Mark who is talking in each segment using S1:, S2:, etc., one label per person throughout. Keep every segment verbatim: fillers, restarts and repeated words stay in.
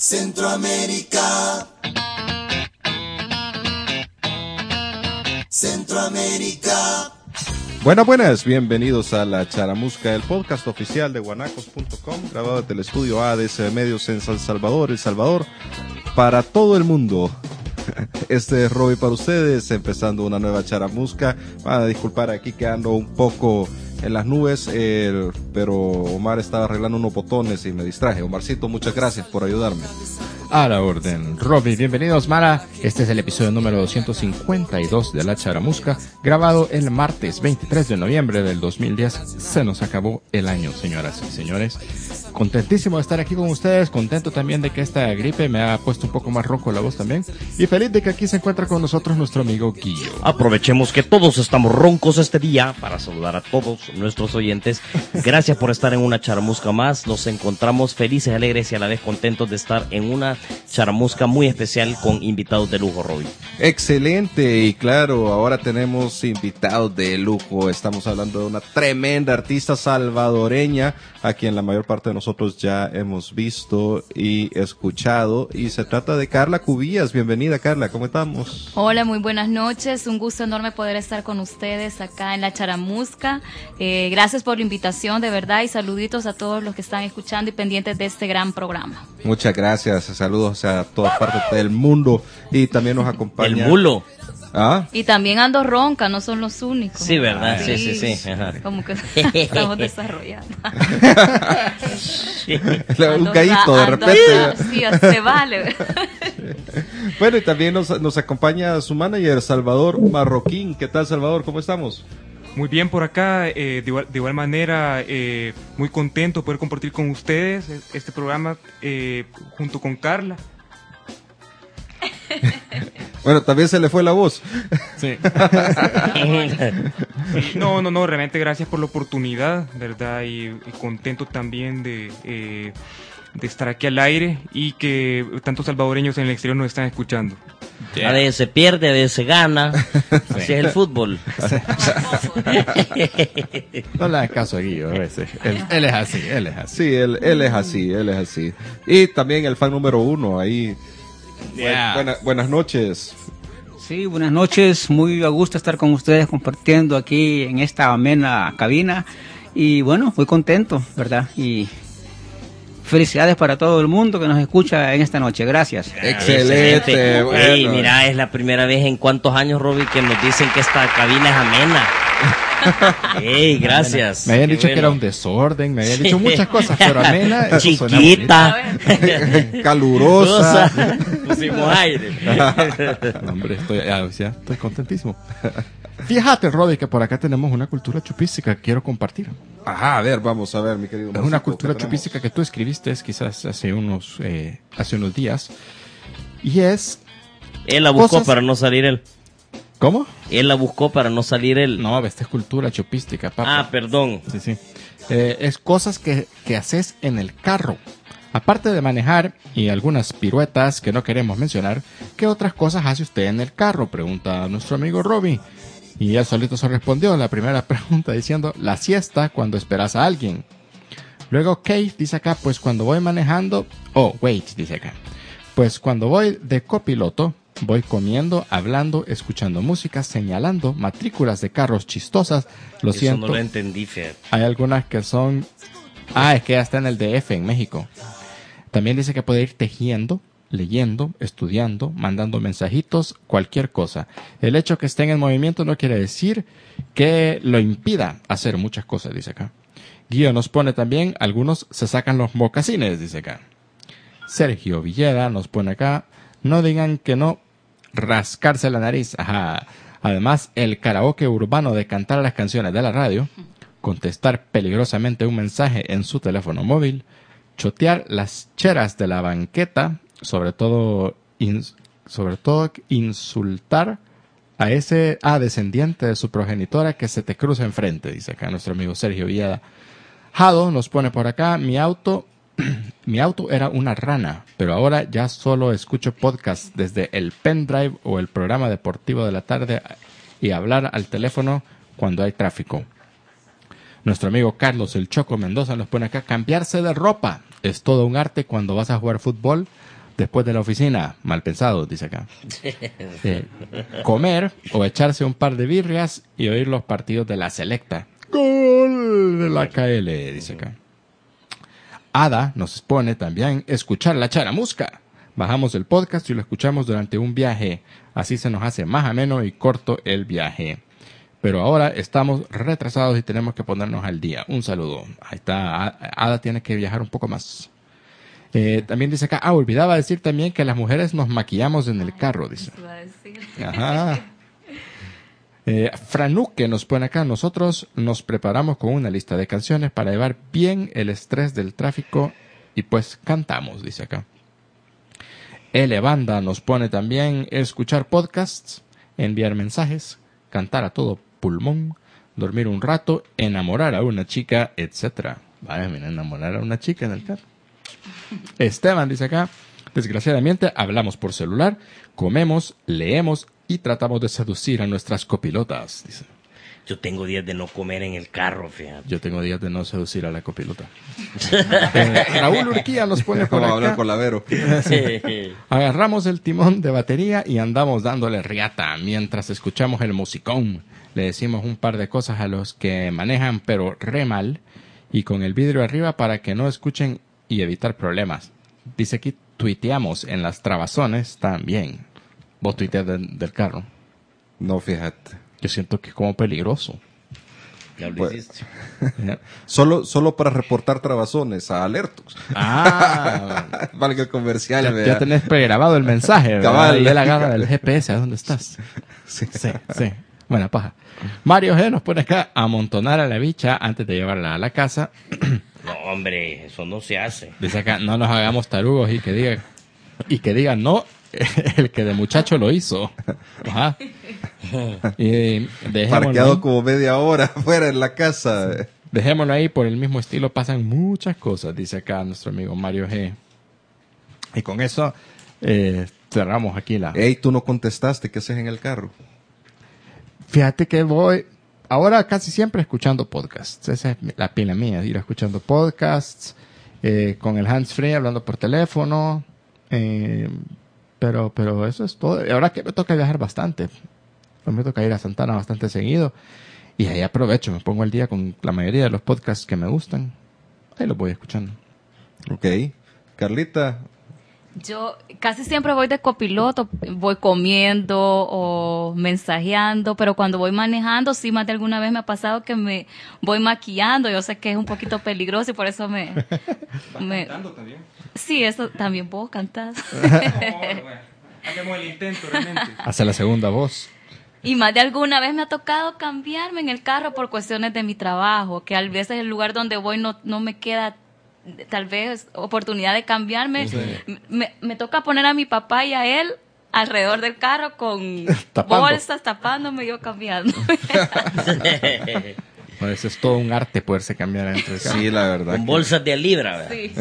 S1: Centroamérica. Centroamérica.
S2: Buenas, buenas, bienvenidos a La Charamusca, el podcast oficial de guanacos punto com, grabado desde el estudio A D S Medios en San Salvador, El Salvador, para todo el mundo. Este es Robbie para ustedes, empezando una nueva Charamusca. Van a disculpar aquí que ando un poco en las nubes, eh, pero Omar estaba arreglando unos botones y me distraje. Omarcito, muchas gracias por ayudarme.
S3: A la orden. Robbie, bienvenidos, Mara. Este es el episodio número doscientos cincuenta y dos de La Charamusca, grabado el martes veintitrés de noviembre del dos mil diez. Se nos acabó el año, señoras y señores. Contentísimo de estar aquí con ustedes, contento también de que esta gripe me ha puesto un poco más ronco la voz también, y feliz de que aquí se encuentra con nosotros nuestro amigo Guillo.
S4: Aprovechemos que todos estamos roncos este día para saludar a todos nuestros oyentes. Gracias por estar en una Charamusca más. Nos encontramos felices, alegres y a la vez contentos de estar en una Charamusca muy especial con invitados de lujo, Robbie.
S2: Excelente, y claro, ahora tenemos invitados de lujo. Estamos hablando de una tremenda artista salvadoreña a quien la mayor parte de nosotros ya hemos visto y escuchado, y se trata de Carla Cubillas. Bienvenida, Carla, ¿cómo estamos?
S5: Hola, muy buenas noches, un gusto enorme poder estar con ustedes acá en La Charamusca. Eh, gracias por la invitación, de verdad, y saluditos a todos los que están escuchando y pendientes de este gran programa.
S2: Muchas gracias, saludos a todas partes del mundo, y también nos acompaña...
S4: El mulo.
S2: ¿Ah?
S5: Y también ando ronca, no son los únicos.
S4: Sí, ¿verdad? Sí,
S5: Sí,
S4: sí, sí. Ajá.
S5: Como que estamos desarrollando.
S4: Sí.
S2: Un gallito de
S5: ando-
S2: repente.
S5: Sí, se vale.
S2: Bueno, y también nos, nos acompaña su manager, Salvador Marroquín. ¿Qué tal, Salvador? ¿Cómo estamos?
S6: Muy bien por acá, eh, de, igual, de igual manera, eh, muy contento de poder compartir con ustedes este programa eh, junto con Carla.
S2: Bueno, también se le fue la voz.
S3: Sí.
S6: No, no, no, realmente gracias por la oportunidad, ¿verdad? Y, y contento también de, eh, de estar aquí al aire y que tantos salvadoreños en el exterior nos están escuchando.
S4: A veces se pierde, a veces se gana. Así es el fútbol.
S3: No le hagas caso a Guillo a veces. Él, él es así, él es así.
S2: Sí, él, él es así, él es así. Y también el fan número uno ahí.
S3: Yeah.
S2: Buena- buenas noches.
S7: Sí, buenas noches, muy a gusto estar con ustedes compartiendo aquí en esta amena cabina y bueno, muy contento, ¿verdad? Y felicidades para todo el mundo que nos escucha en esta noche, gracias.
S2: Excelente. Bueno.
S4: Ey, mira, es la primera vez en cuántos años, Robbie, que nos dicen que esta cabina es amena. Ey, gracias.
S3: Me habían
S4: Qué
S3: dicho que
S4: bueno.
S3: era un desorden, me habían dicho muchas cosas, pero amena, eso suena
S4: Chiquita.
S2: Calurosa.
S4: Pusimos aire.
S3: bonito. No, hombre, estoy, ya, ya, estoy contentísimo. Fíjate, Robbie, que por acá tenemos una cultura chupística que quiero compartir.
S2: Ajá, a ver, vamos a ver, mi querido.
S3: Es una
S2: Marcito,
S3: cultura
S2: ¿qué tenemos?
S3: chupística que tú escribiste quizás hace unos, eh, hace unos días. Y es...
S4: Él la buscó
S3: Cosas-
S4: para no salir él.
S3: ¿Cómo?
S4: Él la buscó para no salir él.
S3: No, esta es cultura chupística, papá.
S4: Ah, perdón.
S3: Sí, sí. Eh, es cosas que, que haces en el carro. Aparte de manejar y algunas piruetas que no queremos mencionar, ¿qué otras cosas hace usted en el carro? Pregunta nuestro amigo Robbie. Y él solito se respondió en la primera pregunta diciendo, la siesta cuando esperas a alguien. Luego Kate dice acá, pues cuando voy manejando... Oh, wait, dice acá. Pues cuando voy de copiloto, voy comiendo, hablando, escuchando música, señalando matrículas de carros chistosas. Lo
S4: Eso
S3: siento.
S4: no lo entendí, Fer.
S3: Hay algunas que son... Ah, es que ya está en el D F, en México. También dice que puede ir tejiendo, leyendo, estudiando, mandando mensajitos, cualquier cosa. El hecho que esté en movimiento no quiere decir que lo impida hacer muchas cosas, dice acá. Guío nos pone también, algunos se sacan los mocasines, dice acá. Sergio Villeda nos pone acá, no digan que no, rascarse la nariz. Ajá. Además, el karaoke urbano de cantar las canciones de la radio, contestar peligrosamente un mensaje en su teléfono móvil, chotear las cheras de la banqueta, sobre todo, ins- sobre todo insultar a ese ah, descendiente de su progenitora que se te cruza enfrente, dice acá nuestro amigo Sergio Villada. Jado nos pone por acá, mi auto, mi auto era una rana, pero ahora ya solo escucho podcast desde el pendrive o el programa deportivo de la tarde y hablar al teléfono cuando hay tráfico. Nuestro amigo Carlos el Choco Mendoza nos pone acá, cambiarse de ropa es todo un arte cuando vas a jugar fútbol. Después de la oficina, mal pensado, dice acá. Eh, comer o echarse un par de birrias y oír los partidos de la selecta. Gol de la K L, dice acá. Ada nos pone también escuchar la charamusca. Bajamos el podcast y lo escuchamos durante un viaje. Así se nos hace más ameno y corto el viaje. Pero ahora estamos retrasados y tenemos que ponernos al día. Un saludo. Ahí está. Ada tiene que viajar un poco más. Eh, también dice acá, ah, olvidaba decir también que las mujeres nos maquillamos en el carro, dice.
S5: Iba a decir.
S3: Ajá. Eh, Franuque nos pone acá, nosotros nos preparamos con una lista de canciones para llevar bien el estrés del tráfico y pues cantamos, dice acá. L Banda nos pone también escuchar podcasts, enviar mensajes, cantar a todo pulmón, dormir un rato, enamorar a una chica, etcétera. Vaya, mira, enamorar a una chica en el carro. Esteban dice acá, desgraciadamente hablamos por celular, comemos, leemos y tratamos de seducir a nuestras copilotas, dice.
S4: Yo tengo días de no comer en el carro, fíjate.
S3: Yo tengo días de no seducir a la copilota. eh, Raúl Urquía nos pone por
S2: Vamos a hablar
S3: acá.
S2: con la Vero.
S3: Agarramos el timón de batería y andamos dándole riata mientras escuchamos el musicón. Le decimos un par de cosas a los que manejan pero re mal y con el vidrio arriba para que no escuchen y evitar problemas. Dice aquí, tuiteamos en las trabazones también. ¿Vos tuiteas de- del carro?
S2: No, fíjate.
S3: Yo siento que es como peligroso.
S4: Ya lo
S2: Pues-
S4: hiciste.
S2: Solo, solo para reportar trabazones a Alertux.
S3: Ah,
S2: Valga el comercial,
S3: ya,
S2: vea.
S3: ya tenés pregrabado el mensaje, ¿verdad?
S2: Cabal.
S3: Y él agarra el G P S, ¿a dónde estás?
S2: Sí.
S3: Sí, sí. Buena paja. Mario G nos pone acá a amontonar a la bicha antes de llevarla a la casa.
S4: No, hombre, eso no se hace.
S3: Dice acá, no nos hagamos tarugos y que diga, y que diga no, el que de muchacho lo hizo. Ajá. Y dejémoslo
S2: Parqueado
S3: ahí,
S2: como media hora afuera en la casa.
S3: dejémoslo ahí, por el mismo estilo pasan muchas cosas, dice acá nuestro amigo Mario G. Y con eso eh, cerramos aquí la...
S2: Ey, tú no contestaste, ¿qué haces en el carro?
S3: Fíjate que voy ahora casi siempre escuchando podcasts. Esa es la pila mía, ir escuchando podcasts, eh, con el hands-free, hablando por teléfono. Eh, pero, pero eso es todo. Y ahora que me toca viajar bastante. Me toca ir a Santana bastante seguido. Y ahí aprovecho, me pongo al día con la mayoría de los podcasts que me gustan. Ahí los voy escuchando.
S2: Ok. Carlita,
S5: Yo casi siempre voy de copiloto, voy comiendo o mensajeando, pero cuando voy manejando, sí, más de alguna vez me ha pasado que me voy maquillando. Yo sé que es un poquito peligroso y por eso me... me
S6: Cantando también.
S5: sí, eso también puedo cantar.
S6: Hacemos el intento realmente.
S3: Hace la segunda voz.
S5: Y más de alguna vez me ha tocado cambiarme en el carro por cuestiones de mi trabajo, que a veces el lugar donde voy no, no me queda tal vez oportunidad de cambiarme. Me, me toca poner a mi papá y a él alrededor del carro con
S3: Tapando.
S5: bolsas tapándome y yo cambiando.
S3: Bueno, eso es todo un arte poderse cambiar entre el carro.
S2: sí, la verdad.
S4: Con
S2: que-
S4: bolsas de a libra, ¿verdad?
S5: Sí.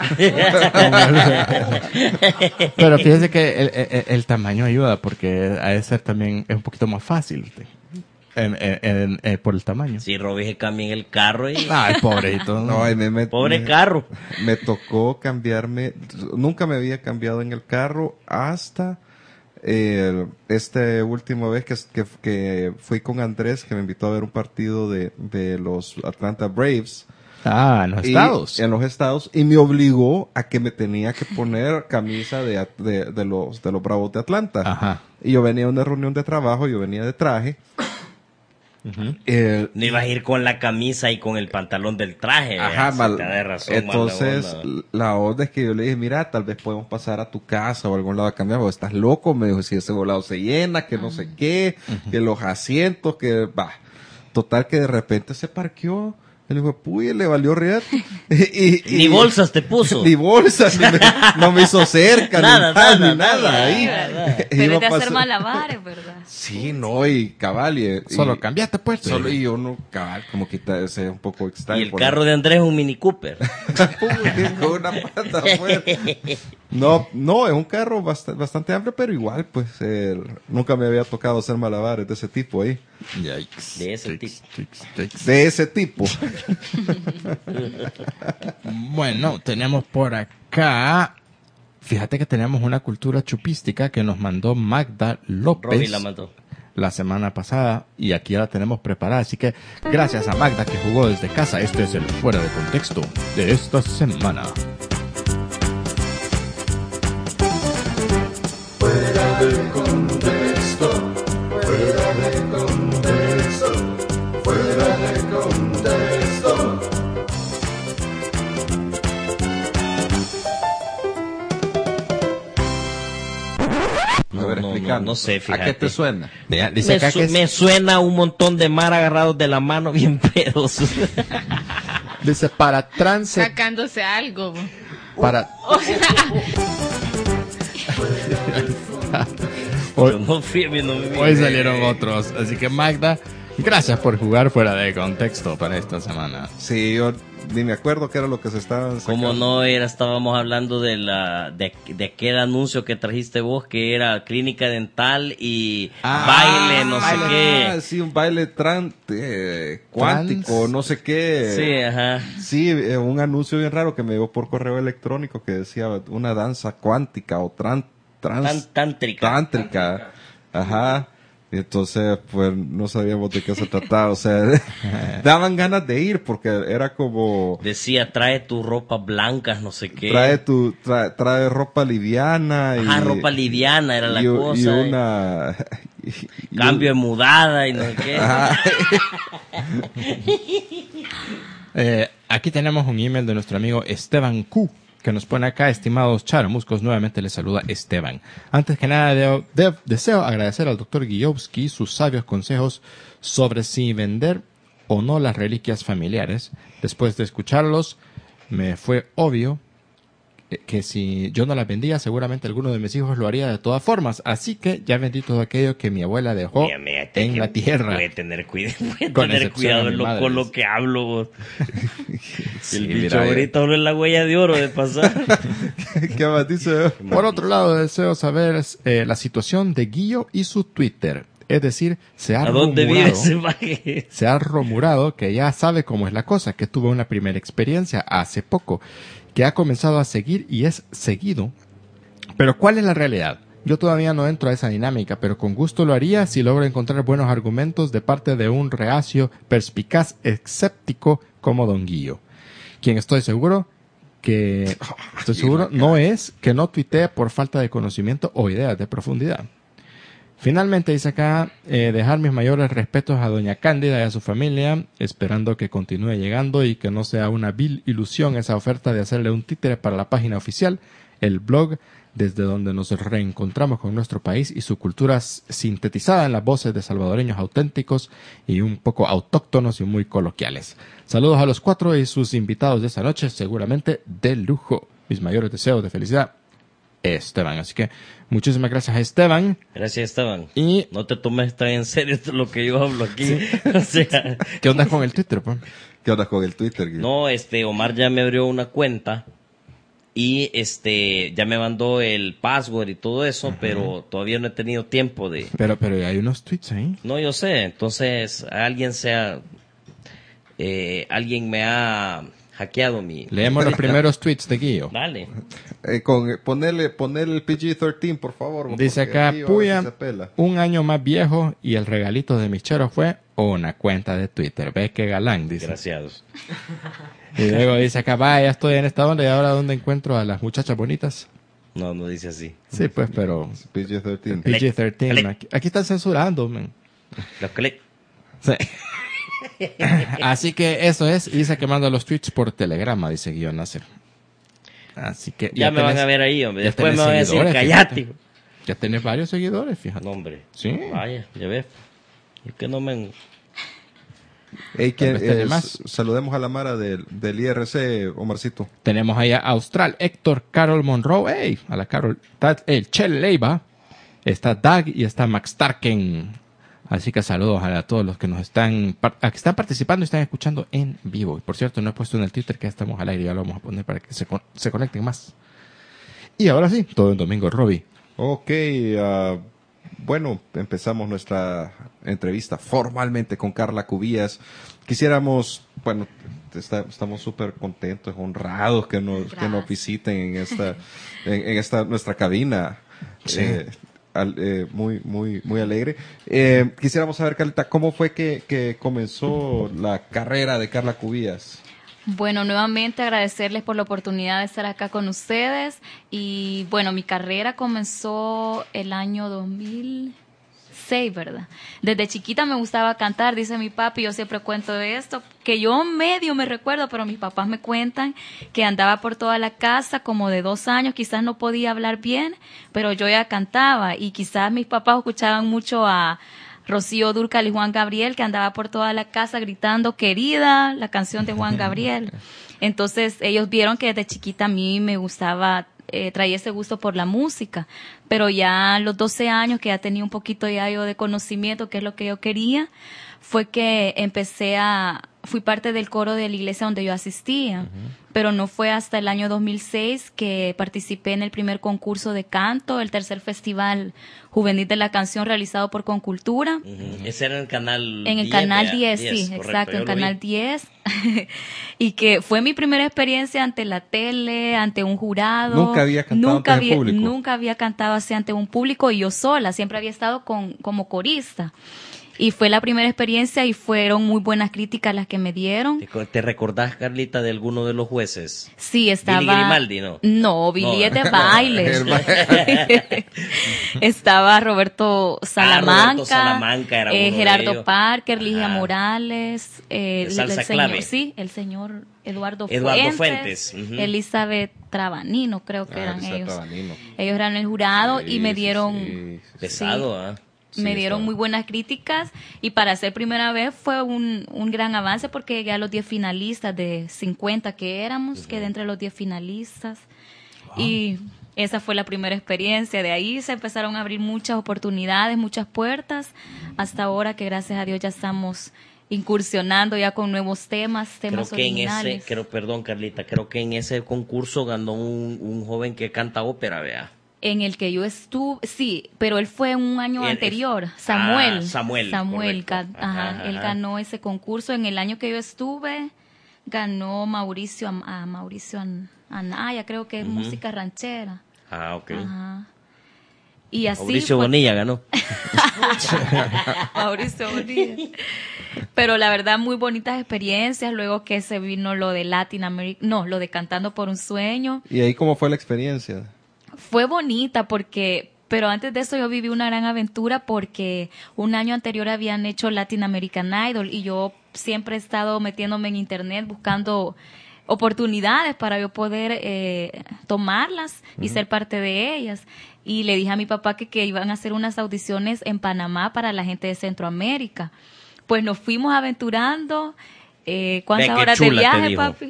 S3: Pero fíjese que el, el- el tamaño ayuda porque a de ser también es un poquito más fácil en, en- en- en- por el tamaño.
S4: Si Robin se cambia en el carro y...
S3: Ay, pobrecito.
S2: No, ay, me, me-
S4: Pobre
S2: me-
S4: carro.
S2: Me tocó cambiarme. Nunca me había cambiado en el carro hasta eh, esta última vez que, que, que fui con Andrés, que me invitó a ver un partido de, de los Atlanta Braves.
S3: Ah, en los
S2: Y-
S3: estados.
S2: en los estados. Y me obligó a que me tenía que poner camisa de, de, de los, de los Bravos de Atlanta.
S3: Ajá.
S2: Y yo venía a una reunión de trabajo, yo venía de traje. Eh,
S4: No ibas a ir con la camisa y con el pantalón del traje.
S2: Ajá,
S4: ¿verdad? Si
S2: mal.
S4: te da razón,
S2: Entonces,
S4: mala onda.
S2: la onda es que yo le dije, mira, tal vez podemos pasar a tu casa o a algún lado a cambiar, porque estás loco, me dijo, si ese volado se llena, que no sé qué, que los asientos, que va. Total que de repente se parqueó. Él dijo, puy, le valió real. Y- y-
S4: Ni bolsas te puso.
S2: Ni bolsas, ni me- no me hizo cerca,
S4: Nada,
S2: ni nada,
S4: nada,
S2: ni nada.
S4: nada.
S2: Ahí.
S5: Pero
S2: Iba
S5: es de
S2: a
S5: hacer
S2: pasar-
S5: malabares, ¿verdad?
S2: Sí, no, y cabal. Y,
S3: Solo
S2: y-
S3: cambiaste pues.
S2: Solo y yo no, cabal, como que ta- ese es un poco extraño.
S4: Y el
S2: por-
S4: carro de Andrés es un Mini Cooper.
S2: Uy, con una pata afuera. No, no, es un carro bast- bastante amplio, pero igual, pues, eh, nunca me había tocado hacer malabares de ese tipo ahí.
S3: Yikes.
S4: De ese
S3: Yikes,
S4: tipo.
S3: yikes, yikes.
S2: De ese tipo.
S3: Bueno, tenemos por acá Fíjate que tenemos una cultura chupística que nos mandó Magda López.
S4: Robbie la mandó.
S3: La semana pasada y aquí ya la tenemos preparada. Así que gracias a Magda que jugó desde casa. Este es el Fuera de Contexto de esta semana.
S1: Fuera de contexto, fuera de contexto, fuera de contexto.
S2: A ver,
S4: No, no,
S2: explicando.
S4: no sé,
S2: ¿A
S4: fíjate.
S2: qué te suena?
S3: Mira, dice
S4: Me,
S3: acá
S4: su-
S3: que es-
S4: me suena un montón de mar agarrados de la mano bien pedos.
S3: dice para trance,
S8: Sacándose algo.
S3: para
S8: O sea,
S3: hoy,
S4: Yo no fui, no me
S3: hoy salieron otros. Así que Magda, gracias por jugar Fuera de Contexto para esta semana.
S2: Sí, yo ni me acuerdo qué era lo que se estaban sacando.
S4: Como no era, estábamos hablando de la de, de aquel anuncio que trajiste vos que era clínica dental y baile, no sé
S2: Ah,
S4: qué.
S2: sí, un baile tran, eh, cuántico,
S3: Trans.
S2: no sé qué.
S4: Sí, ajá.
S2: Sí, eh, un anuncio bien raro que me llegó por correo electrónico que decía una danza cuántica o tran, trans,
S4: Tan, tántrica.
S2: tántrica. Ajá. Y entonces, pues, no sabíamos de qué se trataba. O sea, daban ganas de ir porque era como...
S4: Decía, trae tu ropa blancas, no sé qué.
S2: Trae tu, trae, trae ropa liviana y...
S4: Ajá, ropa liviana era la
S2: y,
S4: cosa.
S2: Y
S4: eh.
S2: una... y- y
S4: Cambio de mudada y no sé qué.
S2: Ajá.
S3: Eh, aquí tenemos un email de nuestro amigo Esteban Q, que nos pone acá, estimados charamuscos, nuevamente les saluda Esteban. Antes que nada, de- de- deseo agradecer al doctor Guillowski sus sabios consejos sobre si vender o no las reliquias familiares. Después de escucharlos, me fue obvio eh, que si yo no las vendía, seguramente alguno de mis hijos lo haría de todas formas. Así que ya vendí todo aquello que mi abuela dejó
S4: Mira, mira, te-
S3: en
S4: que
S3: la tierra.
S4: Voy a tener, cuida- voy a
S3: Con
S4: tener
S3: excepción
S4: cuidado
S3: de
S4: en
S3: mi
S4: lo-
S3: madre,
S4: con lo
S3: dice.
S4: que hablo. Vos.
S2: Sí,
S4: El bicho
S2: mira, eh.
S4: ahorita habla en la huella de oro de pasar.
S2: ¿Qué más dice?
S3: Por otro lado, deseo saber eh, la situación de Guillo y su Twitter. Es decir, se ha
S4: ¿A dónde vive
S3: rumorado,
S4: ese maje?
S3: se ha rumorado que ya sabe cómo es la cosa, que tuvo una primera experiencia hace poco, que ha comenzado a seguir y es seguido. Pero ¿cuál es la realidad? Yo todavía no entro a esa dinámica, pero con gusto lo haría si logro encontrar buenos argumentos de parte de un reacio, perspicaz, escéptico como Don Guillo, quien estoy seguro que estoy seguro no es que no tuitee por falta de conocimiento o ideas de profundidad. Finalmente dice acá, eh, dejar mis mayores respetos a doña Cándida y a su familia, esperando que continúe llegando y que no sea una vil ilusión esa oferta de hacerle un títere para la página oficial, el blog desde donde nos reencontramos con nuestro país y su cultura s- sintetizada en las voces de salvadoreños auténticos y un poco autóctonos y muy coloquiales. Saludos a los cuatro y sus invitados de esta noche, seguramente de lujo. Mis mayores deseos de felicidad, Esteban. Así que muchísimas gracias a Esteban.
S4: Gracias, Esteban.
S3: Y
S4: No te tomes tan en serio esto lo que yo hablo aquí. O sea,
S3: ¿qué onda con el Twitter, pues?
S2: ¿Qué onda con el Twitter? Guillermo?
S4: no, este, Omar ya me abrió una cuenta y este, ya me mandó el password y todo eso, pero todavía no he tenido tiempo de...
S3: Pero, pero hay unos tweets ahí.
S4: No, yo sé, entonces alguien sea, eh, alguien me ha hackeado mi...
S3: Leemos los primeros tweets de Guillo.
S4: Dale.
S2: Eh, con, eh, ponerle, ponerle el P G trece, por favor.
S3: Dice
S2: porque
S3: acá,
S2: aquí a
S3: Puya,
S2: veces se pela.
S3: un año más viejo y el regalito de mis cheros fue una cuenta de Twitter. ¿Ves qué galán? Dice.
S4: Gracias.
S3: Y luego dice acá, vaya, estoy en esta onda y ahora ¿dónde encuentro a las muchachas bonitas?
S4: No, no dice así.
S3: Sí, pues, pero
S2: P G trece.
S3: P G trece,
S4: Click.
S3: aquí, aquí están censurando, man.
S4: Los clic.
S3: Sí. Así que eso es, y dice que manda los tweets por telegrama, dice Guión Nasser. Así que
S4: Ya, me
S3: tenés-
S4: van a ver ahí, hombre.
S3: ya
S4: Después
S3: tenés
S4: me van a decir,
S3: seguidores,
S4: callate.
S3: fíjate. Ya tenés varios seguidores, fíjate.
S4: No, hombre.
S3: Sí.
S4: Vaya, ya ves. Es que no me...
S2: Hey, ¿quién-
S3: Tal vez tiene
S2: eh,
S3: más.
S2: s- saludemos a la Mara del, del I R C, Omarcito.
S3: Tenemos ahí a Austral, Héctor, Carol Monroe, hey, a la Carol, está el Chel Leiva, está Doug y está Max Tarken. Así que saludos a todos los que nos están, par- a que están participando y están escuchando en vivo. Y por cierto, no he puesto en el Twitter que ya estamos al aire, ya lo vamos a poner para que se, con- se conecten más. Y ahora sí, todo el domingo, Robbie.
S2: Ok, ah, bueno, empezamos nuestra entrevista formalmente con Carla Cubillas. Quisiéramos, bueno, está- estamos súper contentos, honrados que nos, que nos
S5: Gracias.
S2: visiten en esta, en, en esta nuestra cabina.
S4: Sí.
S2: Eh, al- eh, muy, muy, muy alegre. Eh, quisiéramos saber, Carlita, ¿cómo fue que, que comenzó la carrera de Carla Cubillas?
S5: Bueno, nuevamente agradecerles por la oportunidad de estar acá con ustedes. Y bueno, mi carrera comenzó el año dos mil seis, ¿verdad? Desde chiquita me gustaba cantar, dice mi papi, yo siempre cuento esto, que yo medio me recuerdo, pero mis papás me cuentan que andaba por toda la casa como de dos años, quizás no podía hablar bien, pero yo ya cantaba y quizás mis papás escuchaban mucho a Rocío Dúrcal y Juan Gabriel, que andaba por toda la casa gritando querida, la canción de Juan Gabriel. Entonces ellos vieron que desde chiquita a mí me gustaba, eh, traía ese gusto por la música, pero ya a los doce años, que ya tenía un poquito ya yo de conocimiento, que es lo que yo quería, fue que empecé a, fui parte del coro de la iglesia donde yo asistía, uh-huh. Pero no fue hasta el año dos mil seis que participé en el primer concurso de canto, el tercer festival juvenil de la canción realizado por Concultura.
S4: Uh-huh. Ese era en el canal
S5: En el
S4: diez,
S5: canal
S4: vea,
S5: diez,
S4: diez,
S5: sí,
S4: correcto,
S5: exacto,
S4: yo
S5: en
S4: lo
S5: canal
S4: vi.
S5: diez. Y que fue mi primera experiencia ante la tele, ante un jurado.
S2: Nunca había cantado
S5: nunca
S2: ante el
S5: había,
S2: público.
S5: Nunca había cantado así ante un público y yo sola, siempre había estado con, como corista. Y fue la primera experiencia y fueron muy buenas críticas las que me dieron.
S4: ¿Te, te recordás, Carlita, de alguno de los jueces?
S5: Sí, estaba...
S4: Billy Grimaldi, ¿no?
S5: No, Billy
S4: No.
S5: es de baile.
S2: El baile.
S5: Estaba Roberto Salamanca,
S4: Ah, Roberto Salamanca era
S5: eh,
S4: uno de
S5: Gerardo
S4: ellos.
S5: Parker, Ligia
S4: Ajá.
S5: Morales, eh,
S4: De salsa
S5: el señor,
S4: clave.
S5: sí, el señor Eduardo,
S4: Eduardo
S5: Fuentes,
S4: Fuentes, ujú.
S5: Elizabeth Trabanino, creo que
S2: Ah,
S5: eran
S2: Elisa
S5: ellos.
S2: Trabanino.
S5: Ellos eran el jurado
S2: Sí,
S5: y me
S2: sí,
S5: dieron...
S2: sí, sí.
S4: Pesado, ¿ah?
S5: me
S2: Sí,
S5: dieron
S2: estaba.
S5: muy buenas críticas y para ser primera vez fue un, un gran avance porque llegué a los diez finalistas de cincuenta que éramos, uh-huh. Quedé entre los diez finalistas. Wow. Y esa fue la primera experiencia. De ahí se empezaron a abrir muchas oportunidades, muchas puertas, hasta ahora que gracias a Dios ya estamos incursionando ya con nuevos temas, temas
S4: creo que
S5: originales.
S4: en ese, creo, perdón Carlita, creo que en ese concurso ganó un, un joven que canta ópera, vea.
S5: En el que yo estuve, sí, pero él fue un año
S4: El-
S5: anterior, Samuel.
S4: Ah, Samuel,
S5: Samuel,
S4: correcto.
S5: ga- ajá,
S4: Ajá,
S5: él
S4: ajá.
S5: ganó ese concurso. En el año que yo estuve, ganó Mauricio, Am- a Mauricio An- Anaya, creo que es
S4: Ujú.
S5: música ranchera.
S4: Ah, ok.
S5: Ajá. Y así
S4: Mauricio
S5: fue-
S4: Bonilla ganó.
S5: Mauricio Bonilla. Pero la verdad, muy bonitas experiencias. Luego que se vino lo de Latin America, no, lo de Cantando por un Sueño.
S2: ¿Y ahí cómo fue la experiencia?
S5: Fue bonita porque, pero antes de eso yo viví una gran aventura porque un año anterior habían hecho Latin American Idol y yo siempre he estado metiéndome en internet buscando oportunidades para yo poder eh, tomarlas y ser parte de ellas. Y le dije a mi papá que, que iban a hacer unas audiciones en Panamá para la gente de Centroamérica. Pues nos fuimos aventurando. Eh, ¿Cuántas
S4: Ve, qué
S5: horas de
S4: chula te
S5: viaje,
S4: dijo.
S5: papi?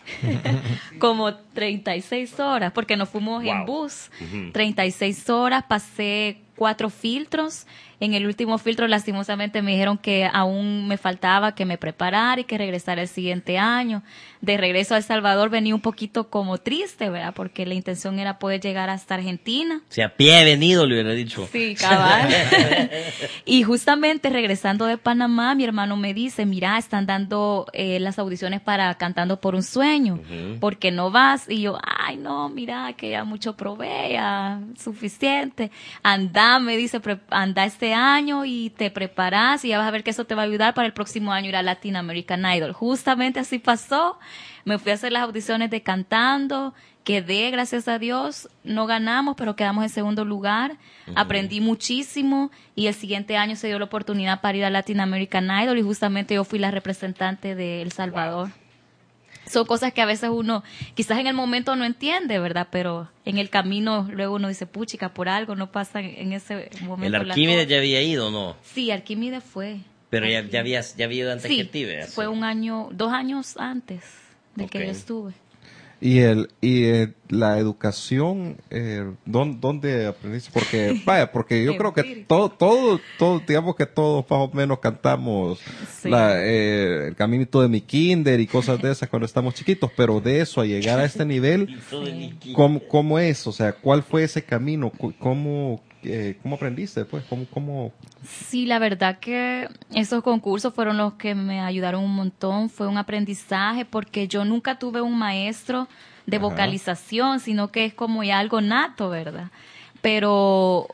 S5: Como treinta y seis horas, porque nos fuimos
S4: Wow.
S5: en bus.
S4: Ujú.
S5: treinta y seis horas, pasé cuatro filtros. En el último filtro, lastimosamente, me dijeron que aún me faltaba que me preparara y que regresara el siguiente año. De regreso a El Salvador venía un poquito como triste, ¿verdad? Porque la intención era poder llegar hasta Argentina.
S4: Si a pie he venido, le hubiera dicho.
S5: Sí, cabal. Y justamente regresando de Panamá, mi hermano me dice, mira, están dando eh, las audiciones para Cantando por un Sueño,
S4: Ujú.
S5: ¿por qué no vas? Y yo, ay, no, mira, que ya mucho probé, ya suficiente. Anda, me dice, pre- anda este año y te preparas y ya vas a ver que eso te va a ayudar para el próximo año ir a Latin American Idol. Justamente así pasó. Me fui a hacer las audiciones de Cantando, quedé, gracias a Dios, no ganamos, pero quedamos en segundo lugar. Uh-huh. Aprendí muchísimo y el siguiente año se dio la oportunidad para ir a Latin American Idol y justamente yo fui la representante de El Salvador. Wow. Son cosas que a veces uno, quizás en el momento no entiende, ¿verdad? Pero en el camino luego uno dice, puchica, por algo no pasa en ese momento.
S4: ¿El Arquímedes ya había ido o no?
S5: Sí, Arquímedes fue.
S4: Pero ya, ya, habías, ya había ido antes
S5: sí,
S4: que ti, ¿verdad?
S5: fue un año, dos años antes de
S4: Ok.
S5: que yo estuve.
S2: Y el y eh, la educación, eh, ¿dónde, ¿dónde aprendiste? Porque, vaya, porque yo creo que
S5: Empírico.
S2: todo, todo, todo, digamos que todos más o menos cantamos
S5: Sí.
S2: la, eh, el caminito de mi kinder y cosas de esas cuando estamos chiquitos, pero de eso a llegar a este nivel,
S4: Todo el liqui-
S2: ¿cómo, cómo es? O sea, ¿cuál fue ese camino? Cu- ¿Cómo, eh, ¿cómo aprendiste? Pues, ¿cómo, cómo?
S5: Sí, la verdad que esos concursos fueron los que me ayudaron un montón. Fue un aprendizaje porque yo nunca tuve un maestro de
S2: Ajá.
S5: vocalización, sino que es como ya algo nato, ¿verdad? Pero